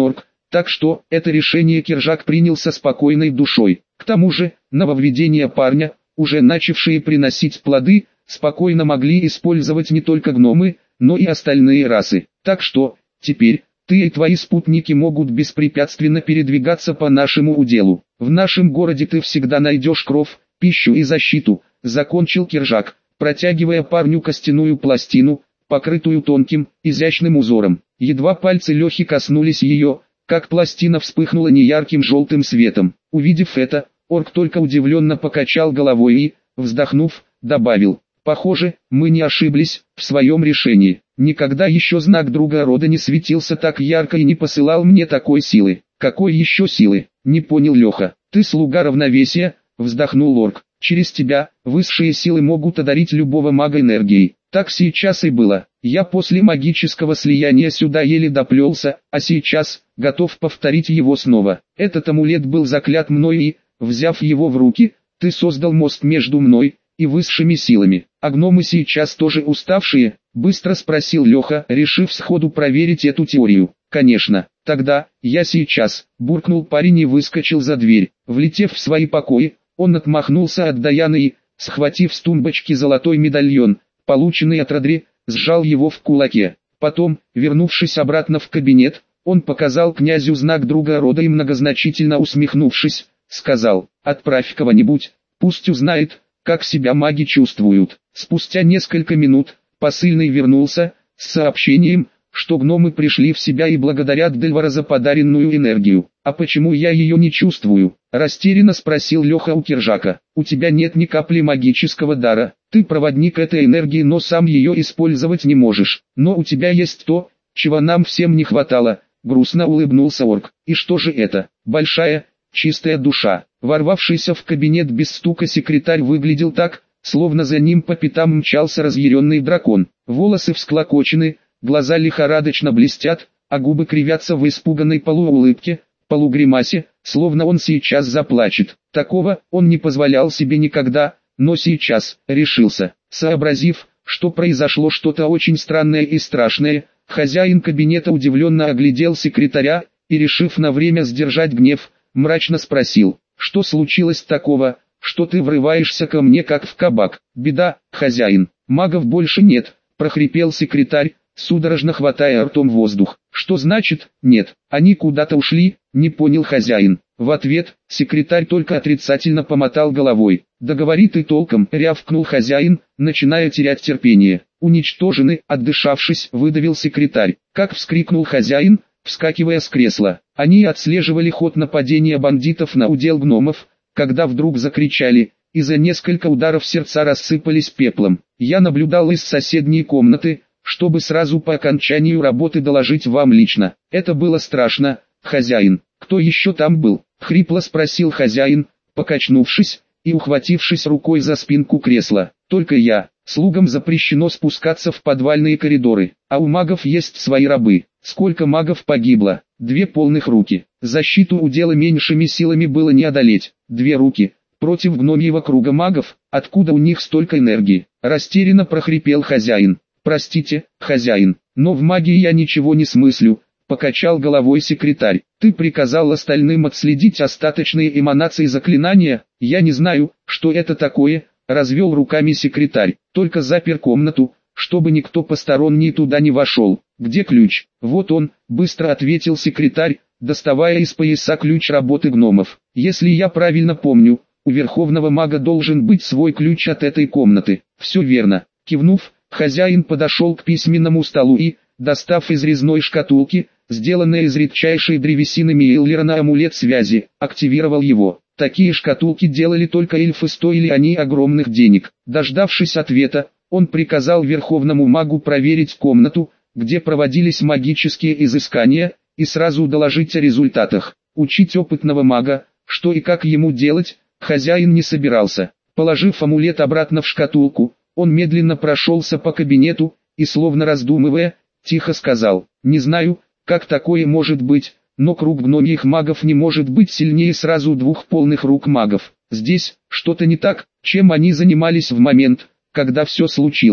A: Так что, это решение Киржак принял со спокойной душой. К тому же, нововведения парня, уже начавшие приносить плоды, спокойно могли использовать не только гномы, но и остальные расы. Так что, теперь, ты и твои спутники могут беспрепятственно передвигаться по нашему уделу. В нашем городе ты всегда найдешь кров, пищу и защиту, закончил Киржак, протягивая парню костяную пластину, покрытую тонким, изящным узором. Едва пальцы Лехи коснулись ее, как пластина вспыхнула неярким желтым светом. Увидев это, орк только удивленно покачал головой и, вздохнув, добавил: «Похоже, мы не ошиблись в своем решении. Никогда еще знак друга рода не светился так ярко и не посылал мне такой силы». «Какой еще силы?» — не понял Леха. «Ты слуга равновесия», — вздохнул орк. «Через тебя, высшие силы могут одарить любого мага энергией. Так сейчас и было. Я после магического слияния сюда еле доплелся, а сейчас, готов повторить его снова. Этот амулет был заклят мной и, взяв его в руки, ты создал мост между мной и высшими силами. А гномы сейчас тоже уставшие?» — быстро спросил Леха, решив сходу проверить эту теорию. «Конечно. Тогда, я сейчас», — буркнул парень и выскочил за дверь. Влетев в свои покои, он отмахнулся от Даяны и, схватив с тумбочки золотой медальон, полученный от Родри, сжал его в кулаке. Потом, вернувшись обратно в кабинет, он показал князю знак друга рода и, многозначительно усмехнувшись, сказал: «Отправь кого-нибудь, пусть узнает, как себя маги чувствуют». Спустя несколько минут, посыльный вернулся, с сообщением, что гномы пришли в себя и благодарят Дельвара за подаренную энергию. «А почему я ее не чувствую?» — растерянно спросил Леха у Киржака. «У тебя нет ни капли магического дара, ты проводник этой энергии, но сам ее использовать не можешь. Но у тебя есть то, чего нам всем не хватало», — грустно улыбнулся орк. «И что же это?» «Большая, чистая душа». Ворвавшийся в кабинет без стука секретарь выглядел так, словно за ним по пятам мчался разъяренный дракон. Волосы всклокочены, глаза лихорадочно блестят, а губы кривятся в испуганной полуулыбке, полугримасе, словно он сейчас заплачет. Такого он не позволял себе никогда, но сейчас решился. Сообразив, что произошло что-то очень странное и страшное, хозяин кабинета удивленно оглядел секретаря и, решив на время сдержать гнев, мрачно спросил: «Что случилось такого, что ты врываешься ко мне как в кабак?» «Беда, хозяин, магов больше нет», — прохрипел секретарь, судорожно хватая ртом воздух. «Что значит «нет»? Они куда-то ушли?» — не понял хозяин. В ответ, секретарь только отрицательно помотал головой. «Да говори ты толком», — рявкнул хозяин, начиная терять терпение. «Уничтожены», — отдышавшись, выдавил секретарь. Как вскрикнул хозяин, вскакивая с кресла. Они отслеживали ход нападения бандитов на удел гномов, когда вдруг закричали, и за несколько ударов сердца рассыпались пеплом. Я наблюдал из соседней комнаты, чтобы сразу по окончанию работы доложить вам лично. Это было страшно, хозяин. Кто еще там был?» — хрипло спросил хозяин, покачнувшись и ухватившись рукой за спинку кресла. «Только я. Слугам запрещено спускаться в подвальные коридоры, а у магов есть свои рабы. Сколько магов погибло? Две полных руки. Защиту удела меньшими силами было не одолеть. Две руки. Против гномьего круга магов, откуда у них столько энергии?» Растерянно прохрипел хозяин. «Простите, хозяин, но в магии я ничего не смыслю», — покачал головой секретарь. «Ты приказал остальным отследить остаточные эманации заклинания?» «Я не знаю, что это такое», — развел руками секретарь. «Только запер комнату, чтобы никто посторонний туда не вошел». «Где ключ?» «Вот он», — быстро ответил секретарь, доставая из пояса ключ работы гномов. «Если я правильно помню, у верховного мага должен быть свой ключ от этой комнаты». «Все верно». Кивнув, хозяин подошел к письменному столу и, достав из резной шкатулки, сделанной из редчайшей древесины Мейллерона амулет связи, активировал его. Такие шкатулки делали только эльфы, стоили они огромных денег. Дождавшись ответа, он приказал верховному магу проверить комнату, где проводились магические изыскания, и сразу доложить о результатах. Учить опытного мага, что и как ему делать, хозяин не собирался. Положив амулет обратно в шкатулку, он медленно прошелся по кабинету и, словно раздумывая, тихо сказал: «Не знаю, как такое может быть, но круг гномьих магов не может быть сильнее сразу двух полных рук магов. Здесь что-то не так, чем они занимались в момент, когда все случилось».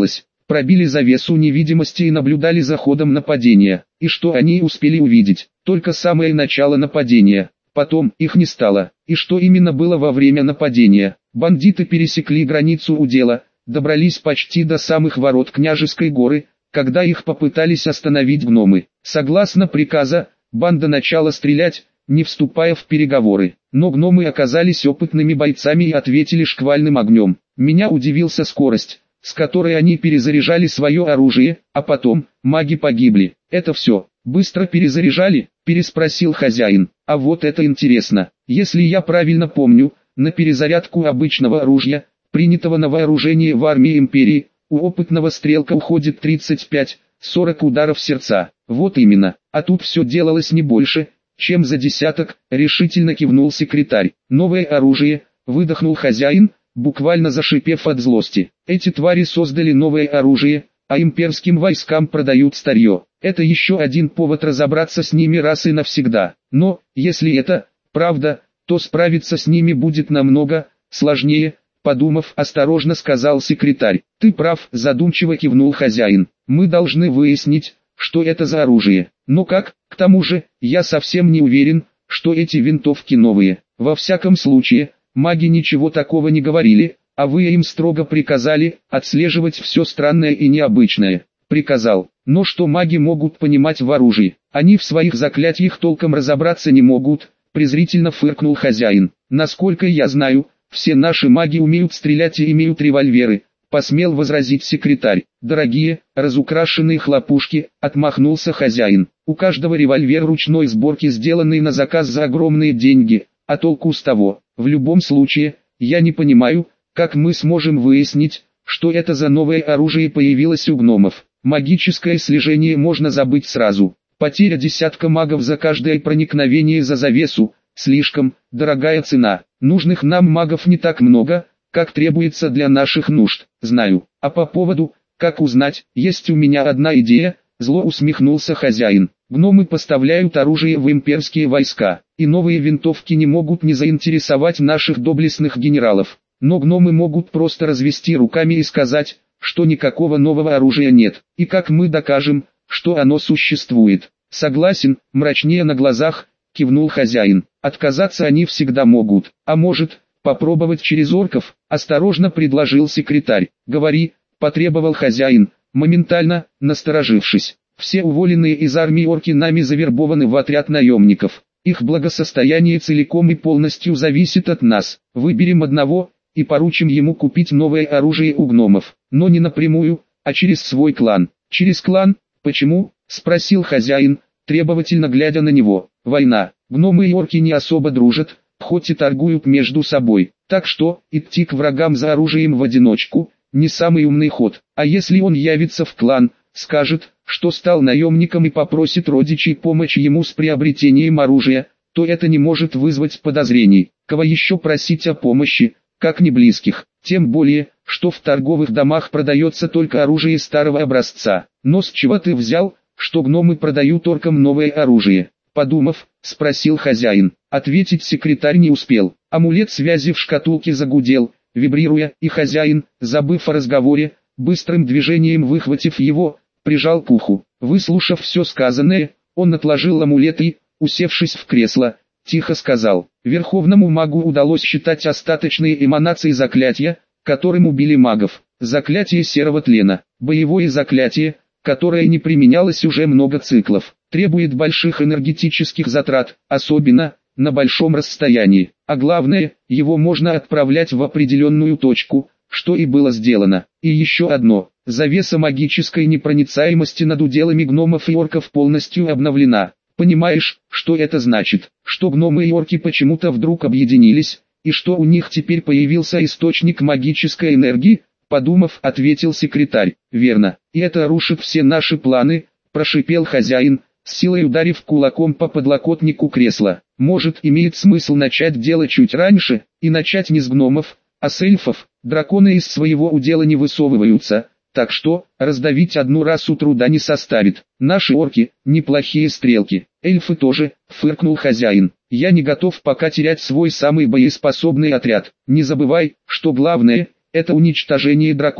A: пробили завесу невидимости и наблюдали за ходом нападения. И что они успели увидеть? Только самое начало нападения. Потом их не стало. И что именно было во время нападения? Бандиты пересекли границу удела, добрались почти до самых ворот Княжеской горы, когда их попытались остановить гномы. Согласно приказа, банда начала стрелять, не вступая в переговоры. Но гномы оказались опытными бойцами и ответили шквальным огнем. Меня удивился скорость, с которой они перезаряжали свое оружие, а потом, маги погибли. Это все. Быстро перезаряжали? Переспросил хозяин. А вот это интересно. Если я правильно помню, на перезарядку обычного оружия, принятого на вооружение в армии империи, у опытного стрелка уходит тридцать пять — сорок ударов сердца. Вот именно. А тут все делалось не больше, чем за десяток, решительно кивнул секретарь. Новое оружие, выдохнул хозяин, буквально зашипев от злости. Эти твари создали новое оружие, а имперским войскам продают старье. Это еще один повод разобраться с ними раз и навсегда. Но, если это правда, то справиться с ними будет намного сложнее, подумав, осторожно сказал секретарь. Ты прав, задумчиво кивнул хозяин. Мы должны выяснить, что это за оружие. Но как? К тому же, я совсем не уверен, что эти винтовки новые. Во всяком случае, маги ничего такого не говорили, а вы им строго приказали отслеживать все странное и необычное. Приказал. Но что маги могут понимать в оружии? Они в своих заклятиях толком разобраться не могут, презрительно фыркнул хозяин. Насколько я знаю, все наши маги умеют стрелять и имеют револьверы, посмел возразить секретарь. Дорогие, разукрашенные хлопушки, отмахнулся хозяин. У каждого револьвер ручной сборки, сделанный на заказ за огромные деньги, а толку с того? В любом случае, я не понимаю, как мы сможем выяснить, что это за новое оружие появилось у гномов. Магическое слежение можно забыть сразу. Потеря десятка магов за каждое проникновение за завесу – слишком дорогая цена. Нужных нам магов не так много, как требуется для наших нужд. Знаю. А по поводу, как узнать, есть у меня одна идея, зло усмехнулся хозяин. Гномы поставляют оружие в имперские войска, и новые винтовки не могут не заинтересовать наших доблестных генералов. Но гномы могут просто развести руками и сказать, что никакого нового оружия нет. И как мы докажем, что оно существует? Согласен, мрачнее на глазах, кивнул хозяин. Отказаться они всегда могут. А может, попробовать через орков? Осторожно предложил секретарь. Говори, потребовал хозяин, моментально насторожившись. Все уволенные из армии орки нами завербованы в отряд наемников. Их благосостояние целиком и полностью зависит от нас. Выберем одного и поручим ему купить новое оружие у гномов. Но не напрямую, а через свой клан. Через клан? Почему? Спросил хозяин, требовательно глядя на него. Война. Гномы и орки не особо дружат, хоть и торгуют между собой. Так что, идти к врагам за оружием в одиночку – не самый умный ход. А если он явится в клан, скажет, что стал наемником и попросит родичей помочь ему с приобретением оружия, то это не может вызвать подозрений. Кого еще просить о помощи, как не близких? Тем более, что в торговых домах продается только оружие старого образца. Но с чего ты взял, что гномы продают оркам новое оружие? Подумав, спросил хозяин. Ответить секретарь не успел. Амулет связи в шкатулке загудел, вибрируя, и хозяин, забыв о разговоре, быстрым движением выхватив его, прижал к уху. Выслушав все сказанное, он отложил амулет и, усевшись в кресло, тихо сказал: Верховному магу удалось считать остаточные эманации заклятия, которым убили магов. Заклятие серого тлена, боевое заклятие, которое не применялось уже много циклов, требует больших энергетических затрат, особенно на большом расстоянии. А главное, его можно отправлять в определенную точку, что и было сделано. И еще одно: завеса магической непроницаемости над уделами гномов и орков полностью обновлена. Понимаешь, что это значит? Что гномы и орки почему-то вдруг объединились, и что у них теперь появился источник магической энергии? Подумав, ответил секретарь. Верно. И это рушит все наши планы, прошипел хозяин, с силой ударив кулаком по подлокотнику кресла. Может, имеет смысл начать дело чуть раньше, и начать не с гномов, а с эльфов? Драконы из своего удела не высовываются, так что, раздавить одну расу труда не составит. Наши орки – неплохие стрелки, эльфы тоже, фыркнул хозяин. Я не готов пока терять свой самый боеспособный отряд. Не забывай, что главное – это уничтожение драконов.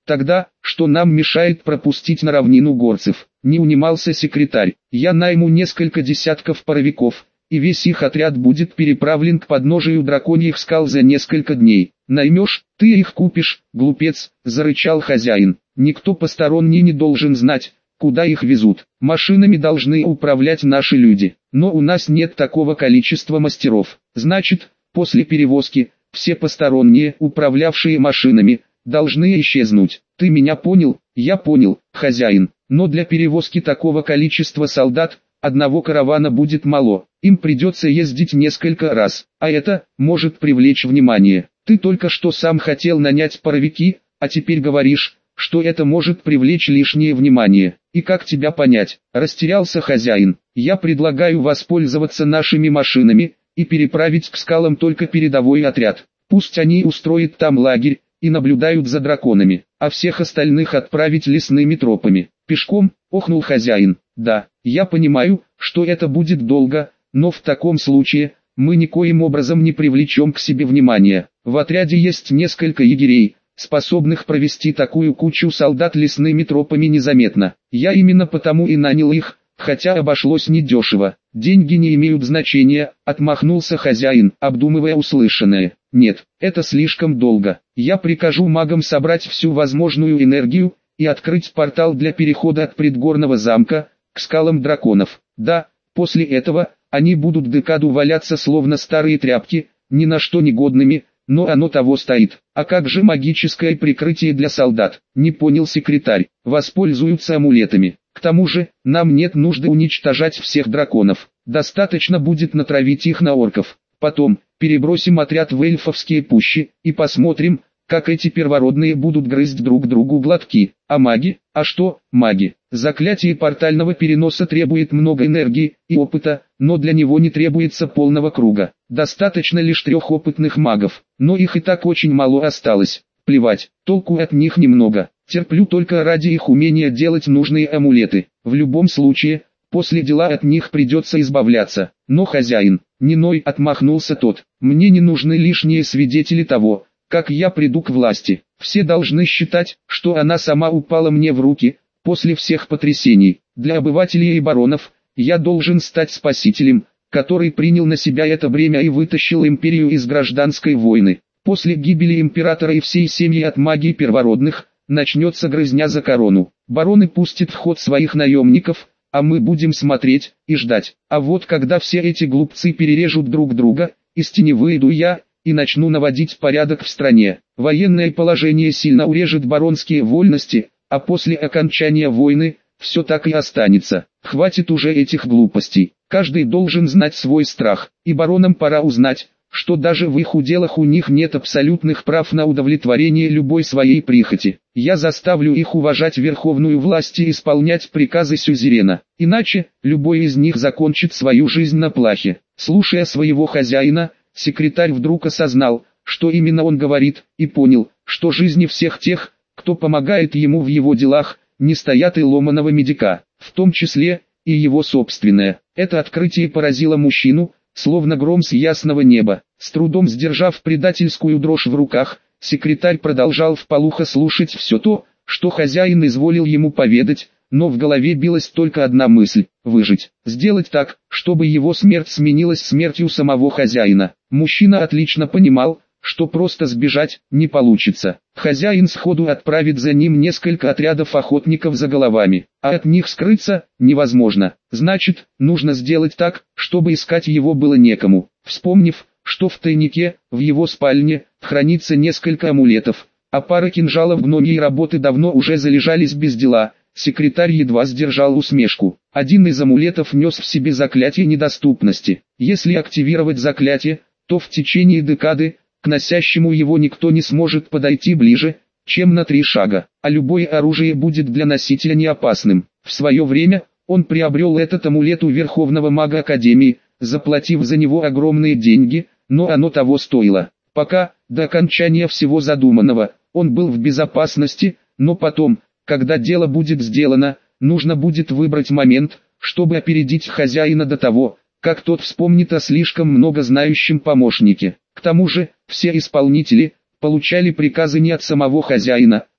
A: Тогда, что нам мешает пропустить на равнину горцев? Не унимался секретарь. Я найму несколько десятков паровиков, и весь их отряд будет переправлен к подножию драконьих скал за несколько дней. Наймешь, ты их купишь, глупец, зарычал хозяин. Никто посторонний не должен знать, куда их везут. Машинами должны управлять наши люди, но у нас нет такого количества мастеров. Значит, после перевозки, все посторонние, управлявшие машинами, должны исчезнуть. Ты меня понял? Я понял, хозяин. Но для перевозки такого количества солдат, одного каравана будет мало. Им придется ездить несколько раз, а это может привлечь внимание. Ты только что сам хотел нанять паровики, а теперь говоришь, что это может привлечь лишнее внимание. И как тебя понять? Растерялся хозяин. Я предлагаю воспользоваться нашими машинами и переправить к скалам только передовой отряд. Пусть они устроят там лагерь и наблюдают за драконами, а всех остальных отправить лесными тропами. Пешком, охнул хозяин. Да, я понимаю, что это будет долго, но в таком случае мы никоим образом не привлечем к себе внимания. В отряде есть несколько егерей, способных провести такую кучу солдат лесными тропами незаметно. Я именно потому и нанял их, хотя обошлось недешево. Деньги не имеют значения, отмахнулся хозяин, обдумывая услышанное. Нет, это слишком долго. Я прикажу магам собрать всю возможную энергию и открыть портал для перехода от предгорного замка к скалам драконов. Да, после этого они будут декаду валяться словно старые тряпки, ни на что негодными, но оно того стоит. А как же магическое прикрытие для солдат? Не понял секретарь. Воспользуются амулетами. К тому же, нам нет нужды уничтожать всех драконов. Достаточно будет натравить их на орков. Потом, перебросим отряд в эльфовские пущи, и посмотрим, как эти первородные будут грызть друг другу глотки. А маги? А что, маги? Заклятие портального переноса требует много энергии и опыта, но для него не требуется полного круга. Достаточно лишь трех опытных магов, но их и так очень мало осталось. Плевать, толку от них немного. Терплю только ради их умения делать нужные амулеты. В любом случае, после дела от них придется избавляться. Но хозяин, не ной, отмахнулся тот. Мне не нужны лишние свидетели того, как я приду к власти. Все должны считать, что она сама упала мне в руки, после всех потрясений. Для обывателей и баронов, я должен стать спасителем, который принял на себя это бремя и вытащил империю из гражданской войны. После гибели императора и всей семьи от магии первородных, начнется грызня за корону. Бароны пустят в ход своих наемников, а мы будем смотреть и ждать. А вот когда все эти глупцы перережут друг друга, из тени выйду я и начну наводить порядок в стране. Военное положение сильно урежет баронские вольности, а после окончания войны, все так и останется. Хватит уже этих глупостей. Каждый должен знать свой страх, и баронам пора узнать, что даже в их уделах у них нет абсолютных прав на удовлетворение любой своей прихоти. Я заставлю их уважать верховную власть и исполнять приказы сюзерена, иначе, любой из них закончит свою жизнь на плахе. Слушая своего хозяина, секретарь вдруг осознал, что именно он говорит, и понял, что жизни всех тех, кто помогает ему в его делах, не стоят и ломаного медика, в том числе и его собственное. Это открытие поразило мужчину, словно гром с ясного неба. С трудом сдержав предательскую дрожь в руках, секретарь продолжал вполуха слушать все то, что хозяин изволил ему поведать, но в голове билась только одна мысль – выжить. Сделать так, чтобы его смерть сменилась смертью самого хозяина. Мужчина отлично понимал, что просто сбежать не получится. Хозяин сходу отправит за ним несколько отрядов охотников за головами, а от них скрыться невозможно. Значит, нужно сделать так, чтобы искать его было некому. Вспомнив, что в тайнике, в его спальне, хранится несколько амулетов, а пара кинжалов гномьей работы давно уже залежались без дела, секретарь едва сдержал усмешку. Один из амулетов нес в себе заклятие недоступности. Если активировать заклятие, то в течение декады, к носящему его никто не сможет подойти ближе, чем на три шага, а любое оружие будет для носителя неопасным. В свое время, он приобрел этот амулет у Верховного Мага Академии, заплатив за него огромные деньги, но оно того стоило. Пока, до окончания всего задуманного, он был в безопасности, но потом, когда дело будет сделано, нужно будет выбрать момент, чтобы опередить хозяина до того, как тот вспомнит о слишком много знающем помощнике. К тому же, все исполнители получали приказы не от самого хозяина,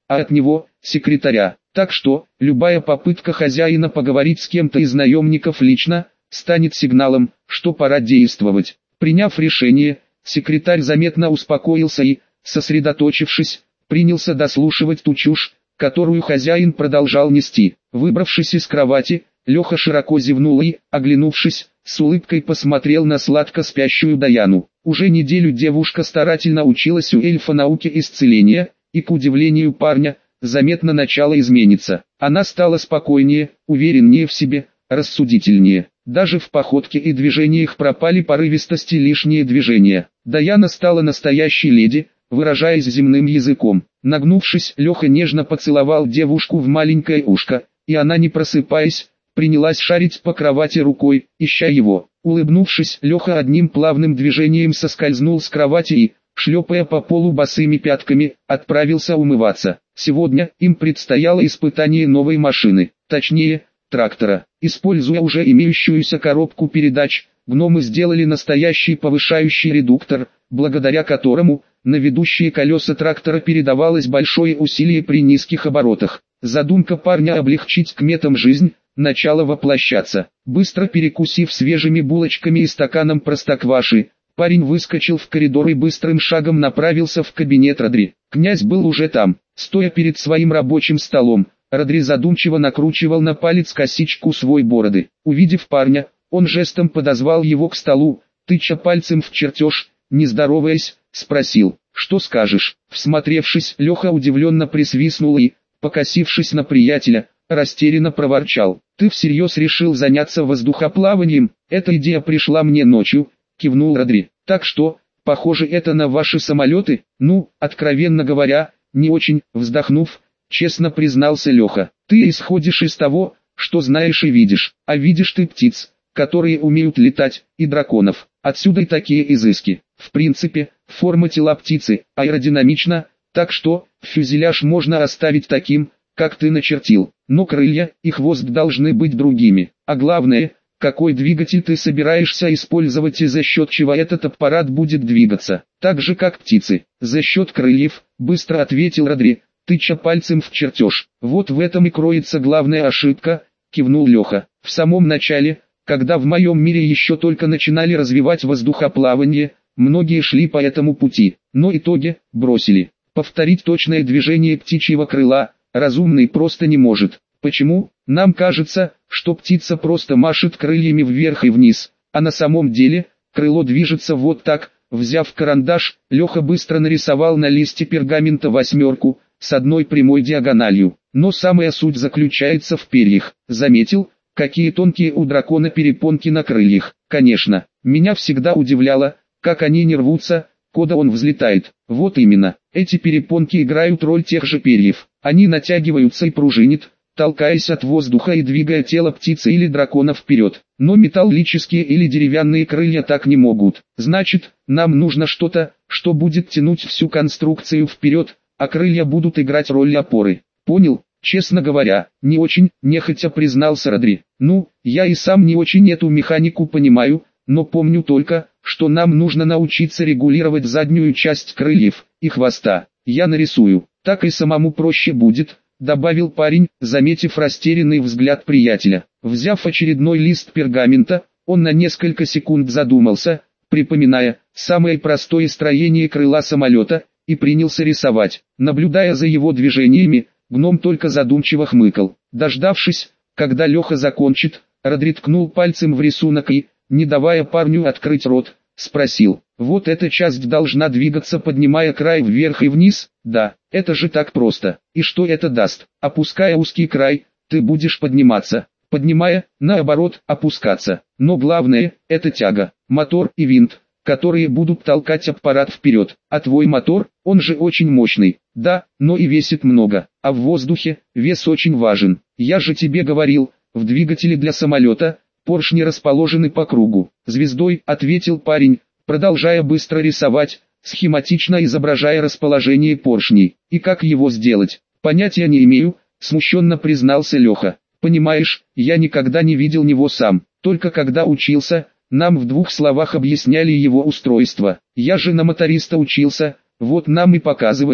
A: а от него – секретаря. Так что, любая попытка хозяина поговорить с кем-то из наемников лично, станет сигналом, что пора действовать. Приняв решение, секретарь заметно успокоился и, сосредоточившись, принялся дослушивать ту чушь, которую хозяин продолжал нести. Выбравшись из кровати, Леха широко зевнул и, оглянувшись, с улыбкой посмотрел на сладко спящую Даяну. Уже неделю девушка старательно училась у эльфа науке исцеления, и, к удивлению парня, заметно начало измениться. Она стала спокойнее, увереннее в себе, рассудительнее. Даже в походке и движениях пропали порывистость и лишние движения. Даяна стала настоящей леди, выражаясь земным языком. Нагнувшись, Леха нежно поцеловал девушку в маленькое ушко, и она, не просыпаясь, принялась шарить по кровати рукой, ища его. Улыбнувшись, Леха одним плавным движением соскользнул с кровати и, шлепая по полу босыми пятками, отправился умываться. Сегодня им предстояло испытание новой машины, точнее, трактора. Используя уже имеющуюся коробку передач, гномы сделали настоящий повышающий редуктор, благодаря которому на ведущие колеса трактора передавалось большое усилие при низких оборотах. Задумка парня облегчить кметам жизнь начала воплощаться. Быстро перекусив свежими булочками и стаканом простокваши, парень выскочил в коридор и быстрым шагом направился в кабинет Родри. Князь был уже там, стоя перед своим рабочим столом. Родри задумчиво накручивал на палец косичку свой бороды. Увидев парня, он жестом подозвал его к столу, тыча пальцем в чертеж, не здороваясь, спросил: «Что скажешь?» Всмотревшись, Леха удивленно присвистнул и, покосившись на приятеля, растерянно проворчал: «Ты всерьез решил заняться воздухоплаванием? Эта идея пришла мне ночью», — кивнул Родри. «Так что, похоже, это на ваши самолеты?» «Ну, откровенно говоря, не очень», — вздохнув, честно признался Леха. «Ты исходишь из того, что знаешь и видишь, а видишь ты птиц, которые умеют летать, и драконов. Отсюда и такие изыски. В принципе, форма тела птицы аэродинамична, так что фюзеляж можно оставить таким, как ты начертил, но крылья и хвост должны быть другими. А главное, какой двигатель ты собираешься использовать и за счет чего этот аппарат будет двигаться. Так же как птицы, за счет крыльев», — быстро ответил Родри, тыча пальцем в чертеж. «Вот в этом и кроется главная ошибка», — кивнул Леха. «В самом начале, когда в моем мире еще только начинали развивать воздухоплавание, многие шли по этому пути, но итоге бросили. Повторить точное движение птичьего крыла разумный просто не может. Почему? Нам кажется, что птица просто машет крыльями вверх и вниз, а на самом деле крыло движется вот так». Взяв карандаш, Леха быстро нарисовал на листе пергамента восьмерку с одной прямой диагональю. Но самая суть заключается в перьях. Заметил, какие тонкие у дракона перепонки на крыльях? Конечно, меня всегда удивляло, как они не рвутся, когда он взлетает. Вот именно, эти перепонки играют роль тех же перьев. Они натягиваются и пружинят, толкаясь от воздуха и двигая тело птицы или дракона вперед. Но металлические или деревянные крылья так не могут. Значит, нам нужно что-то, что будет тянуть всю конструкцию вперед, а крылья будут играть роль опоры. Понял? Честно говоря, не очень, нехотя признался Родри. Ну, я и сам не очень эту механику понимаю, но помню только, что нам нужно научиться регулировать заднюю часть крыльев и хвоста. Я нарисую, так и самому проще будет, добавил парень, заметив растерянный взгляд приятеля. Взяв очередной лист пергамента, он на несколько секунд задумался, припоминая самое простое строение крыла самолета, и принялся рисовать. Наблюдая за его движениями, гном только задумчиво хмыкал. Дождавшись, когда Леха закончит, Родри ткнул пальцем в рисунок и, не давая парню открыть рот, спросил: «Вот эта часть должна двигаться, поднимая край вверх и вниз?» «Да, это же так просто. И что это даст? Опуская узкий край, ты будешь подниматься, поднимая, наоборот, опускаться. Но главное, это тяга, мотор и винт, которые будут толкать аппарат вперед. А твой мотор, он же очень мощный, да, но и весит много, а в воздухе вес очень важен. Я же тебе говорил, в двигателе для самолета поршни расположены по кругу». «Звездой», — ответил парень, продолжая быстро рисовать, схематично изображая расположение поршней. «И как его сделать?» «Понятия не имею», — смущенно признался Леха. «Понимаешь, я никогда не видел него сам, только когда учился, нам в двух словах объясняли его устройство. Я же на моториста учился, вот нам и показывали,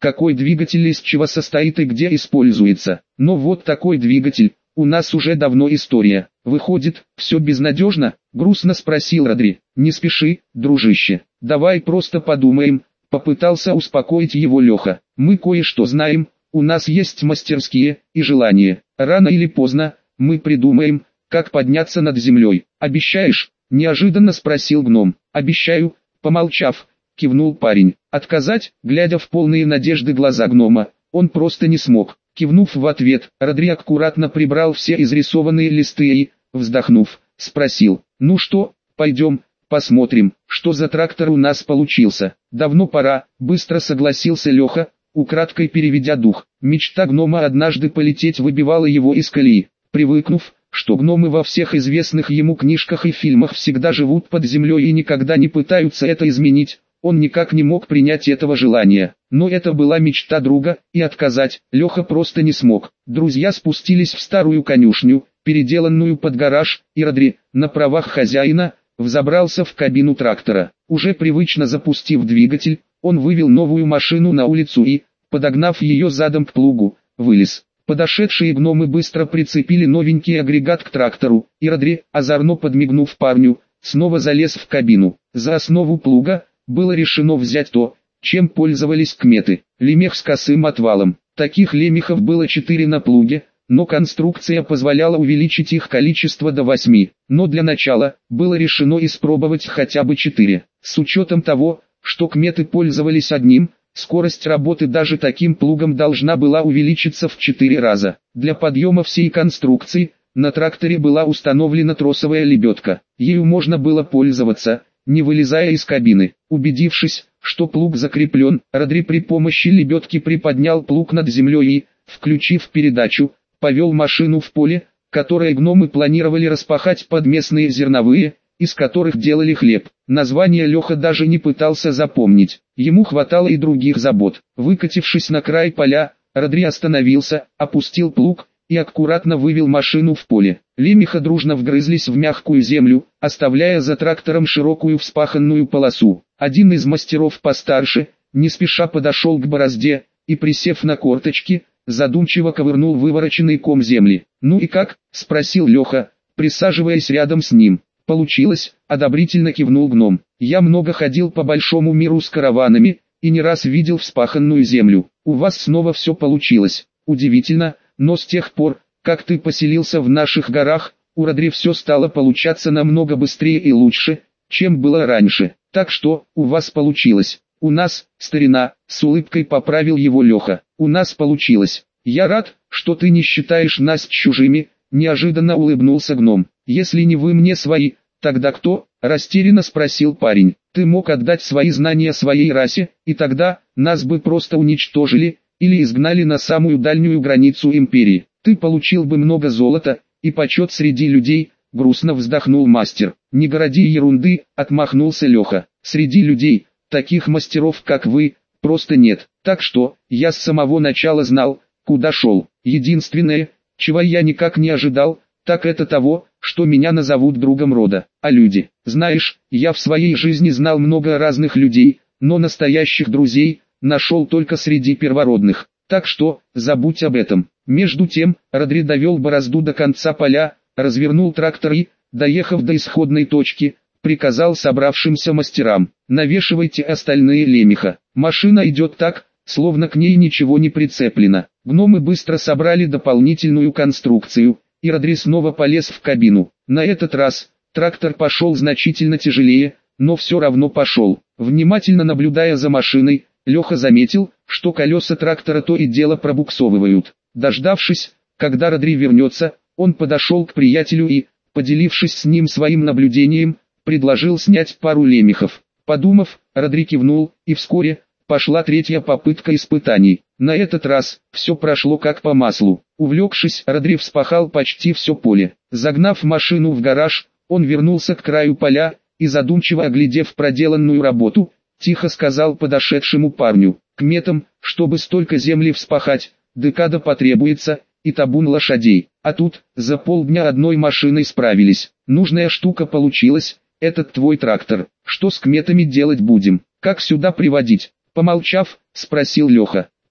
A: какой двигатель из чего состоит и где используется. Но вот такой двигатель, у нас уже давно история. Выходит, все безнадежно? Грустно спросил Родри. Не спеши, дружище, давай просто подумаем, попытался успокоить его Леха. Мы кое-что знаем, у нас есть мастерские и желание. Рано или поздно, мы придумаем, как подняться над землей. Обещаешь? Неожиданно спросил гном. Обещаю, помолчав, кивнул парень. Отказать, глядя в полные надежды глаза гнома, он просто не смог. Кивнув в ответ, Родри аккуратно прибрал все изрисованные листы и, вздохнув, спросил: «Ну что, пойдем, посмотрим, что за трактор у нас получился?» «Давно пора», — быстро согласился Леха, украдкой переведя дух. Мечта гнома однажды полететь выбивала его из колеи. Привыкнув, что гномы во всех известных ему книжках и фильмах всегда живут под землей и никогда не пытаются это изменить, он никак не мог принять этого желания. Но это была мечта друга, и отказать Леха просто не смог. Друзья спустились в старую конюшню, переделанную под гараж, и Родри, на правах хозяина, взобрался в кабину трактора. Уже привычно запустив двигатель, он вывел новую машину на улицу и, подогнав ее задом к плугу, вылез. Подошедшие гномы быстро прицепили новенький агрегат к трактору, и Родри, озорно подмигнув парню, снова залез в кабину. За основу плуга было решено взять то, чем пользовались кметы – лемех с косым отвалом. Таких лемехов было четыре на плуге, но конструкция позволяла увеличить их количество до восьми. Но для начала было решено испробовать хотя бы четыре. С учетом того, что кметы пользовались одним, скорость работы даже таким плугом должна была увеличиться в четыре раза. Для подъема всей конструкции на тракторе была установлена тросовая лебедка. Ею можно было пользоваться, не вылезая из кабины. Убедившись, что плуг закреплен, Родри при помощи лебедки приподнял плуг над землей и, включив передачу, повел машину в поле, которое гномы планировали распахать под местные зерновые, из которых делали хлеб. Название Леха даже не пытался запомнить, ему хватало и других забот. Выкатившись на край поля, Родри остановился, опустил плуг и аккуратно вывел машину в поле. Лемеха дружно вгрызлись в мягкую землю, оставляя за трактором широкую вспаханную полосу. Один из мастеров постарше, не спеша подошел к борозде, и, присев на корточки, задумчиво ковырнул вывороченный ком земли. «Ну и как?» – спросил Леха, присаживаясь рядом с ним. «Получилось», – одобрительно кивнул гном. «Я много ходил по большому миру с караванами, и не раз видел вспаханную землю. У вас снова все получилось. Удивительно, но с тех пор, как ты поселился в наших горах, у Родри все стало получаться намного быстрее и лучше, чем было раньше. Так что, у вас получилось. У нас, старина», — с улыбкой поправил его Леха. «У нас получилось. Я рад, что ты не считаешь нас чужими», — неожиданно улыбнулся гном. «Если не вы мне свои, тогда кто?» — растерянно спросил парень. «Ты мог отдать свои знания своей расе, и тогда нас бы просто уничтожили, или изгнали на самую дальнюю границу империи. Ты получил бы много золота и почет среди людей», — грустно вздохнул мастер. «Не городи ерунды», — отмахнулся Леха. «Среди людей, таких мастеров как вы, просто нет. Так что, я с самого начала знал, куда шел. Единственное, чего я никак не ожидал, так это того, что меня назовут другом рода. А люди, знаешь, я в своей жизни знал много разных людей, но настоящих друзей нашел только среди первородных. Так что, забудь об этом». Между тем, Родри довел борозду до конца поля, развернул трактор и, доехав до исходной точки, приказал собравшимся мастерам: «Навешивайте остальные лемеха. Машина идет так, словно к ней ничего не прицеплено». Гномы быстро собрали дополнительную конструкцию, и Родри снова полез в кабину. На этот раз, трактор пошел значительно тяжелее, но все равно пошел. Внимательно наблюдая за машиной, Леха заметил, что колеса трактора то и дело пробуксовывают. Дождавшись, когда Родри вернется, он подошел к приятелю и, поделившись с ним своим наблюдением, предложил снять пару лемехов. Подумав, Родри кивнул, и вскоре пошла третья попытка испытаний. На этот раз все прошло как по маслу. Увлекшись, Родри вспахал почти все поле. Загнав машину в гараж, он вернулся к краю поля и, задумчиво оглядев проделанную работу, тихо сказал подошедшему парню: «Кметам, чтобы столько земли вспахать, декада потребуется, и табун лошадей. А тут, за полдня одной машиной справились. Нужная штука получилась, этот твой трактор. Что с кметами делать будем? Как сюда приводить?» Помолчав, спросил Леха.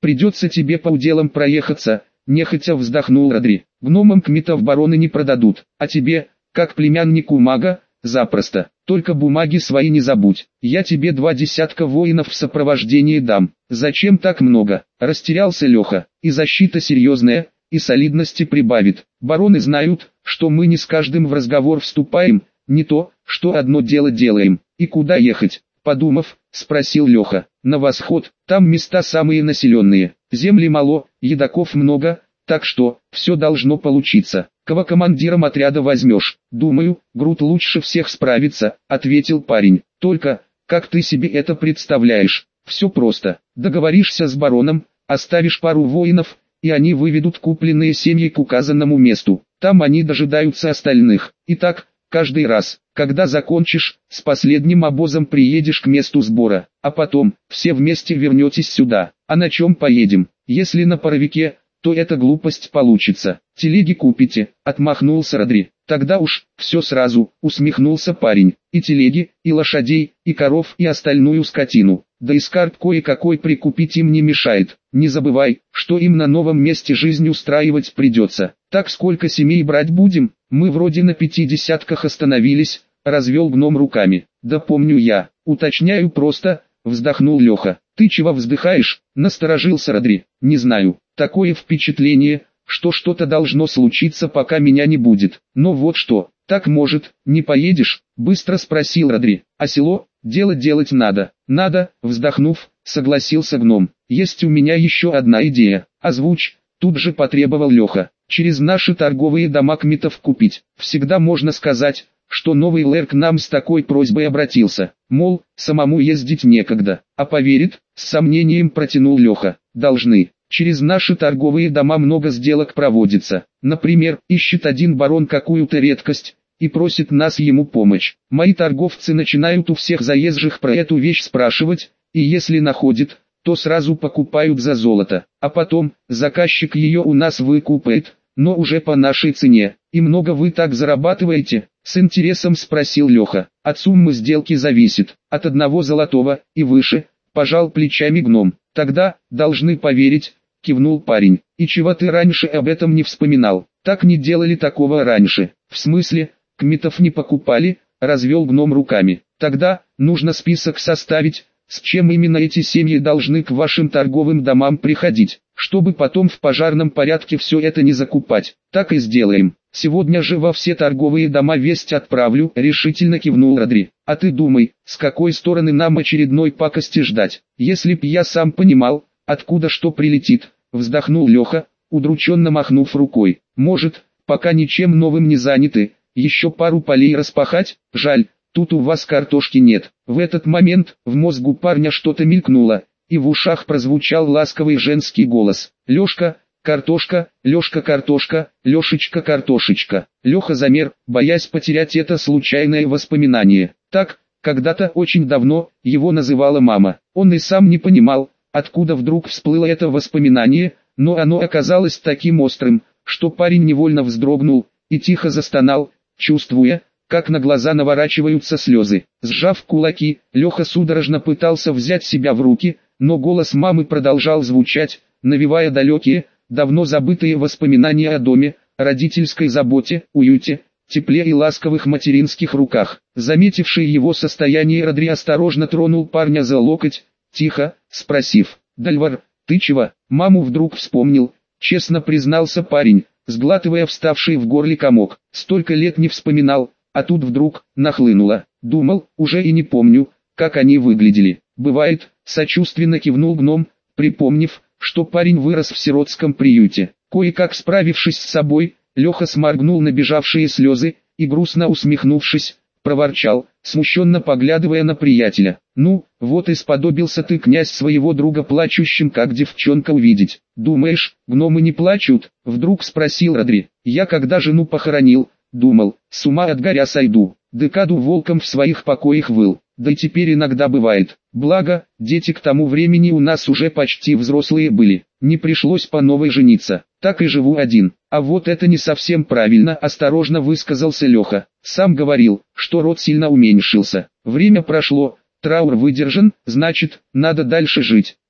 A: Придется тебе по уделам проехаться, нехотя вздохнул Родри. Гномам кметов бароны не продадут, а тебе, как племяннику мага, запросто. Только бумаги свои не забудь. Я тебе два десятка воинов в сопровождении дам. Зачем так много? Растерялся Леха. И защита серьезная, и солидности прибавит. Бароны знают, что мы не с каждым в разговор вступаем, не то, что одно дело делаем. И куда ехать? Подумав, спросил Леха. На восход, там места самые населенные. Земли мало, едоков много, так что, все должно получиться. Кого командиром отряда возьмешь? Думаю, Грут лучше всех справится, ответил парень. Только, как ты себе это представляешь? Все просто. Договоришься с бароном, оставишь пару воинов, и они выведут купленные семьи к указанному месту. Там они дожидаются остальных. И так, каждый раз, когда закончишь, с последним обозом приедешь к месту сбора, а потом, все вместе вернетесь сюда. А на чем поедем? Если на паровике, то эта глупость получится. Телеги купите, отмахнулся Родри. Тогда уж, все сразу, усмехнулся парень. И телеги, и лошадей, и коров, и остальную скотину. Да и скарб кое-какой прикупить им не мешает. Не забывай, что им на новом месте жизнь устраивать придется. Так сколько семей брать будем? Мы вроде на пяти десятках остановились, развел гном руками. Да помню я, уточняю просто, вздохнул Леха. Ты чего вздыхаешь? Насторожился Родри. Не знаю, такое впечатление, что что-то должно случиться, пока меня не будет. Но вот что, так может, не поедешь? Быстро спросил Родри. А село, дело делать надо. Надо, вздохнув, согласился гном. Есть у меня еще одна идея. Озвучь, тут же потребовал Леха. Через наши торговые дома кметов купить. Всегда можно сказать, что новый лэр к нам с такой просьбой обратился. Мол, самому ездить некогда. А поверит? С сомнением протянул Леха. Должны. Через наши торговые дома много сделок проводится. Например, ищет один барон какую-то редкость и просит нас ему помочь. Мои торговцы начинают у всех заезжих про эту вещь спрашивать, и если находят, то сразу покупают за золото. А потом, заказчик ее у нас выкупает, но уже по нашей цене. И много вы так зарабатываете? С интересом спросил Леха. От суммы сделки зависит, от одного золотого и выше, пожал плечами гном. Тогда, должны поверить, кивнул парень. И чего ты раньше об этом не вспоминал? Так не делали такого раньше. В смысле, кметов не покупали, развел гном руками. Тогда, нужно список составить, с чем именно эти семьи должны к вашим торговым домам приходить, чтобы потом в пожарном порядке все это не закупать. Так и сделаем. Сегодня же во все торговые дома весть отправлю, решительно кивнул Родри. А ты думай, с какой стороны нам очередной пакости ждать? Если б я сам понимал, откуда что прилетит, вздохнул Леха, удрученно махнув рукой. Может, пока ничем новым не заняты, еще пару полей распахать? Жаль, тут у вас картошки нет. В этот момент в мозгу парня что-то мелькнуло, и в ушах прозвучал ласковый женский голос. Лешка, картошка, Лешка, картошка, Лешечка, картошечка. Леха замер, боясь потерять это случайное воспоминание. Так, когда-то очень давно, его называла мама. Он и сам не понимал, откуда вдруг всплыло это воспоминание, но оно оказалось таким острым, что парень невольно вздрогнул и тихо застонал, чувствуя, как на глаза наворачиваются слезы. Сжав кулаки, Леха судорожно пытался взять себя в руки, но голос мамы продолжал звучать, навевая далекие, давно забытые воспоминания о доме, родительской заботе, уюте, тепле и ласковых материнских руках. Заметивший его состояние Родри осторожно тронул парня за локоть, тихо, спросив: «Дальвар, ты чего?» Маму вдруг вспомнил, честно признался парень, сглатывая вставший в горле комок. Столько лет не вспоминал, а тут вдруг нахлынуло. Думал, уже и не помню, как они выглядели. Бывает, сочувственно кивнул гном, припомнив, что парень вырос в сиротском приюте. Кое-как справившись с собой, Леха сморгнул набежавшие слезы и, грустно усмехнувшись, проворчал, смущенно поглядывая на приятеля. «Ну, вот и сподобился ты, князь, своего друга плачущим, как девчонка, увидеть. Думаешь, гномы не плачут?» — вдруг спросил Родри. «Я когда жену похоронил, думал, с ума от горя сойду, декаду волком в своих покоях выл. Да и теперь иногда бывает. Благо, дети к тому времени у нас уже почти взрослые были. Не пришлось по новой жениться. Так и живу один. А вот это не совсем правильно», — осторожно высказался Леха. «Сам говорил, что род сильно уменьшился. Время прошло, траур выдержан, значит, надо дальше жить.